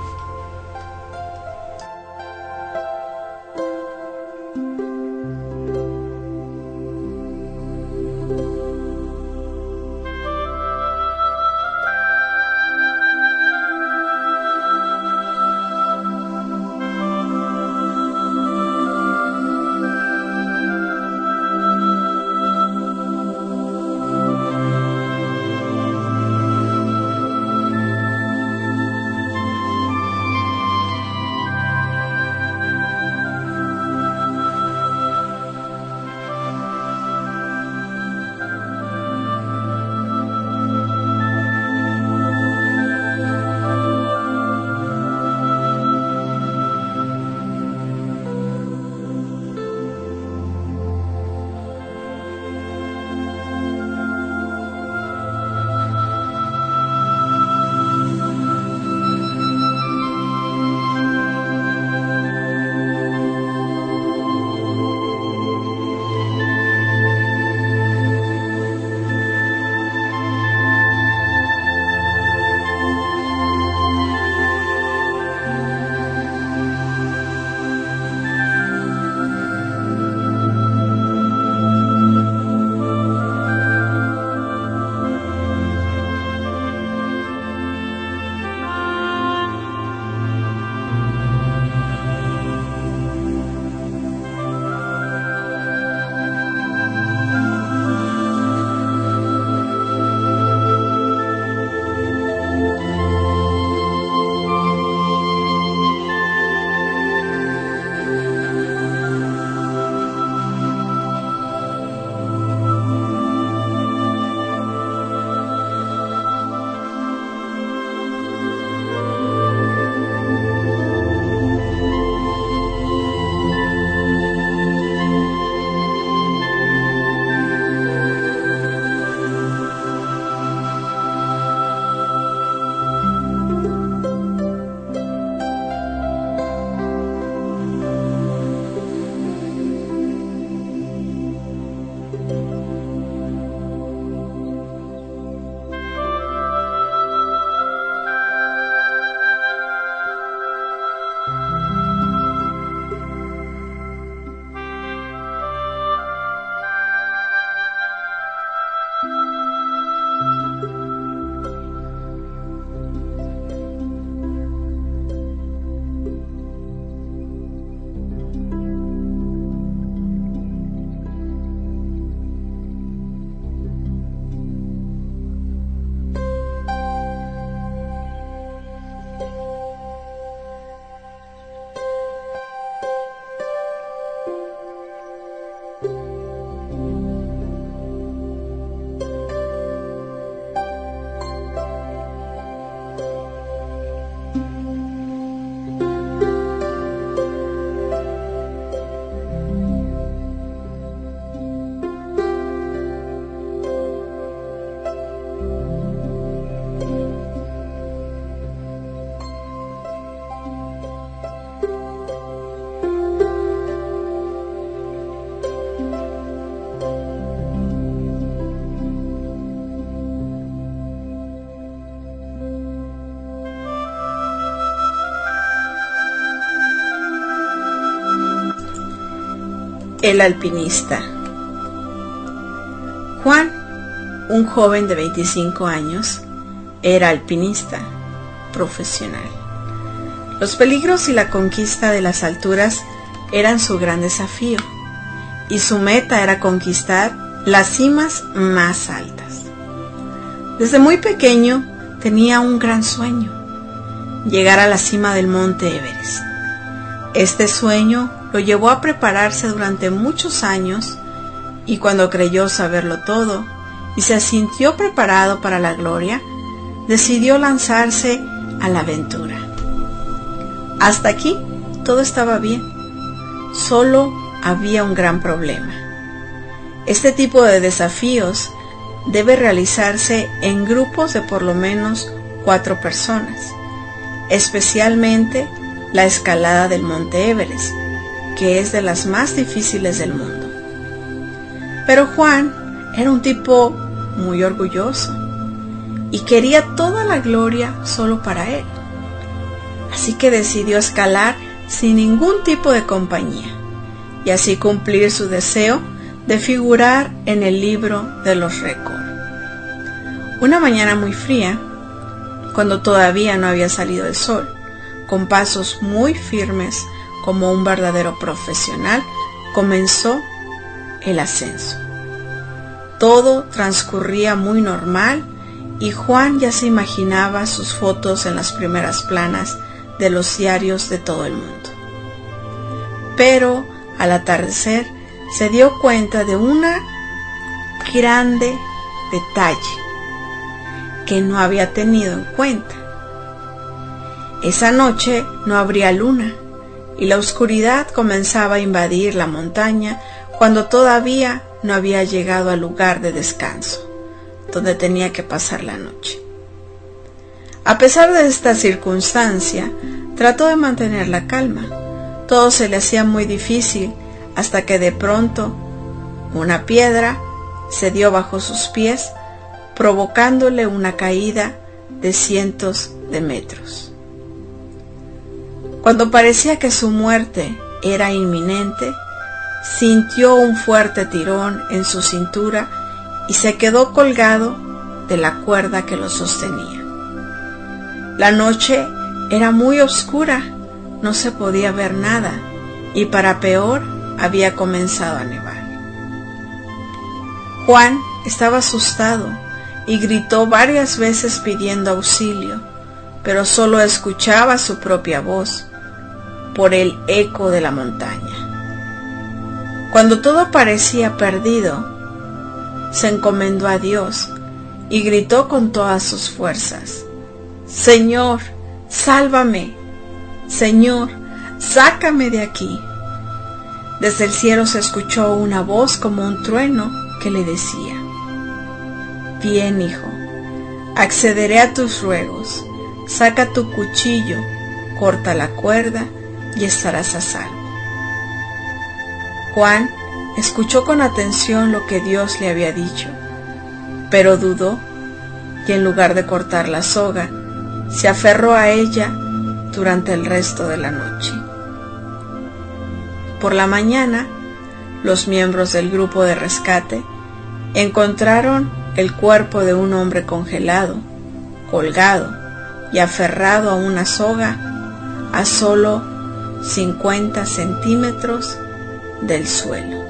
El alpinista. Juan, un joven de veinticinco años, era alpinista profesional. Los peligros y la conquista de las alturas eran su gran desafío, y su meta era conquistar las cimas más altas. Desde muy pequeño tenía un gran sueño: llegar a la cima del monte Everest. Este sueño lo llevó a prepararse durante muchos años, y cuando creyó saberlo todo y se sintió preparado para la gloria, decidió lanzarse a la aventura. Hasta aquí todo estaba bien. Solo había un gran problema. Este tipo de desafíos debe realizarse en grupos de por lo menos cuatro personas, especialmente la escalada del monte Everest, que es de las más difíciles del mundo. Pero Juan era un tipo muy orgulloso. y quería toda la gloria solo para él. Así que decidió escalar sin ningún tipo de compañía y así cumplir su deseo de figurar en el libro de los récords. Una mañana muy fría, cuando todavía no había salido el sol, con pasos muy firmes como un verdadero profesional, comenzó el ascenso. Todo transcurría muy normal y Juan ya se imaginaba sus fotos en las primeras planas de los diarios de todo el mundo. Pero al atardecer se dio cuenta de un grande detalle que no había tenido en cuenta. Esa noche no habría luna y la oscuridad comenzaba a invadir la montaña cuando todavía no había llegado al lugar de descanso, donde tenía que pasar la noche. A pesar de esta circunstancia, trató de mantener la calma. Todo se le hacía muy difícil hasta que de pronto una piedra se dio bajo sus pies, provocándole una caída de cientos de metros. Cuando parecía que su muerte era inminente, sintió un fuerte tirón en su cintura y se quedó colgado de la cuerda que lo sostenía. La noche era muy oscura, no se podía ver nada y para peor había comenzado a nevar. Juan estaba asustado y gritó varias veces pidiendo auxilio, pero solo escuchaba su propia voz por el eco de la montaña. Cuando todo parecía perdido, se encomendó a Dios y gritó con todas sus fuerzas: Señor, sálvame. Señor, sácame de aquí. Desde el cielo se escuchó una voz como un trueno que le decía: Bien, hijo, accederé a tus ruegos. Saca tu cuchillo, corta la cuerda y estarás a salvo. Juan escuchó con atención lo que Dios le había dicho, pero dudó y en lugar de cortar la soga, se aferró a ella durante el resto de la noche. Por la mañana, los miembros del grupo de rescate encontraron el cuerpo de un hombre congelado, colgado y aferrado a una soga a solo cincuenta centímetros del suelo.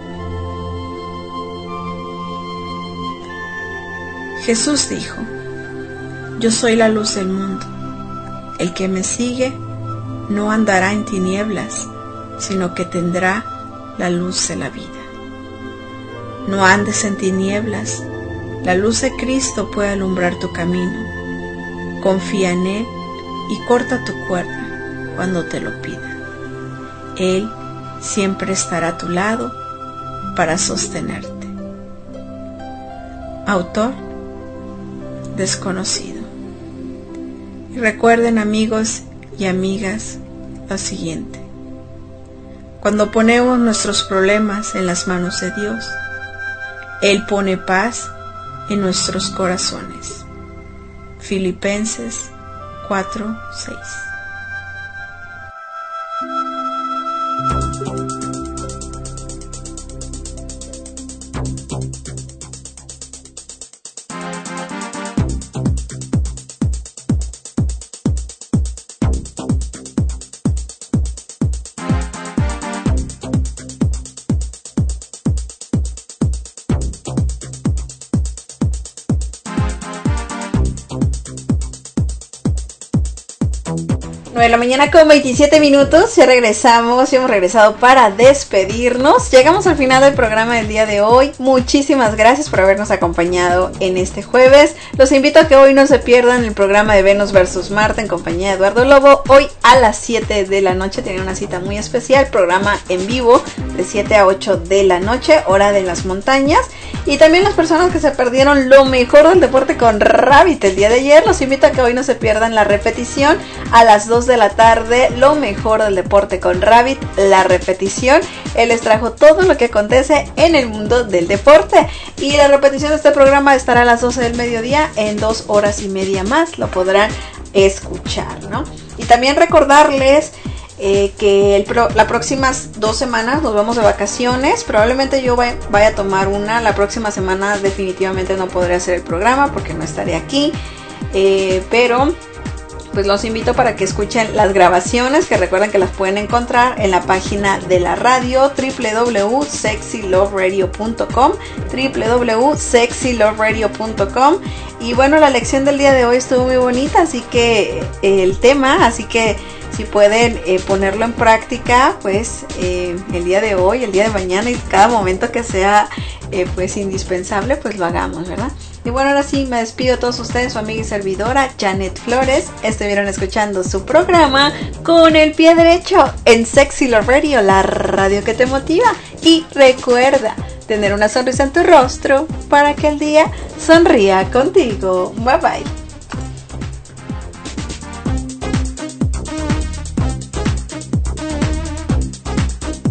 Jesús dijo: Yo soy la luz del mundo. El que me sigue no andará en tinieblas, sino que tendrá la luz de la vida. No andes en tinieblas, la luz de Cristo puede alumbrar tu camino. Confía en Él y corta tu cuerda cuando te lo pida. Él siempre estará a tu lado para sostenerte. Autor desconocido. Y recuerden, amigos y amigas, lo siguiente: cuando ponemos nuestros problemas en las manos de Dios, Él pone paz en nuestros corazones. Filipenses cuatro seis. nueve de la mañana con veintisiete minutos, ya regresamos, ya hemos regresado para despedirnos. Llegamos al final del programa del día de hoy. Muchísimas gracias por habernos acompañado en este jueves. Los invito a que hoy no se pierdan el programa de Venus versus Marte en compañía de Eduardo Lobo. Hoy a las siete de la noche tiene una cita muy especial, programa en vivo de siete a ocho de la noche, hora de las montañas. Y también las personas que se perdieron lo mejor del deporte con Rabbit el día de ayer, los invito a que hoy no se pierdan la repetición a las dos de la tarde, lo mejor del deporte con Rabbit, la repetición. Él les trajo todo lo que acontece en el mundo del deporte. Y la repetición de este programa estará a las doce del mediodía, en dos horas y media más. Lo podrán escuchar, ¿no? Y también recordarles eh, que el pro, las próximas dos semanas nos vamos de vacaciones. Probablemente yo vaya, vaya a tomar una. La próxima semana definitivamente no podré hacer el programa porque no estaré aquí. Eh, pero pues los invito para que escuchen las grabaciones, que recuerden que las pueden encontrar en la página de la radio, doble u doble u doble u punto sexy love radio punto com, doble u doble u doble u punto sexy love radio punto com. Y bueno, la lección del día de hoy estuvo muy bonita, así que eh, el tema, así que si pueden eh, ponerlo en práctica, pues eh, el día de hoy, el día de mañana y cada momento que sea eh, pues indispensable, pues lo hagamos, ¿verdad? Y bueno, ahora sí me despido de todos ustedes, su amiga y servidora Janet Flores. Estuvieron escuchando su programa Con el Pie Derecho en Sexy Love Radio, la radio que te motiva. Y recuerda tener una sonrisa en tu rostro para que el día sonría contigo. Bye bye.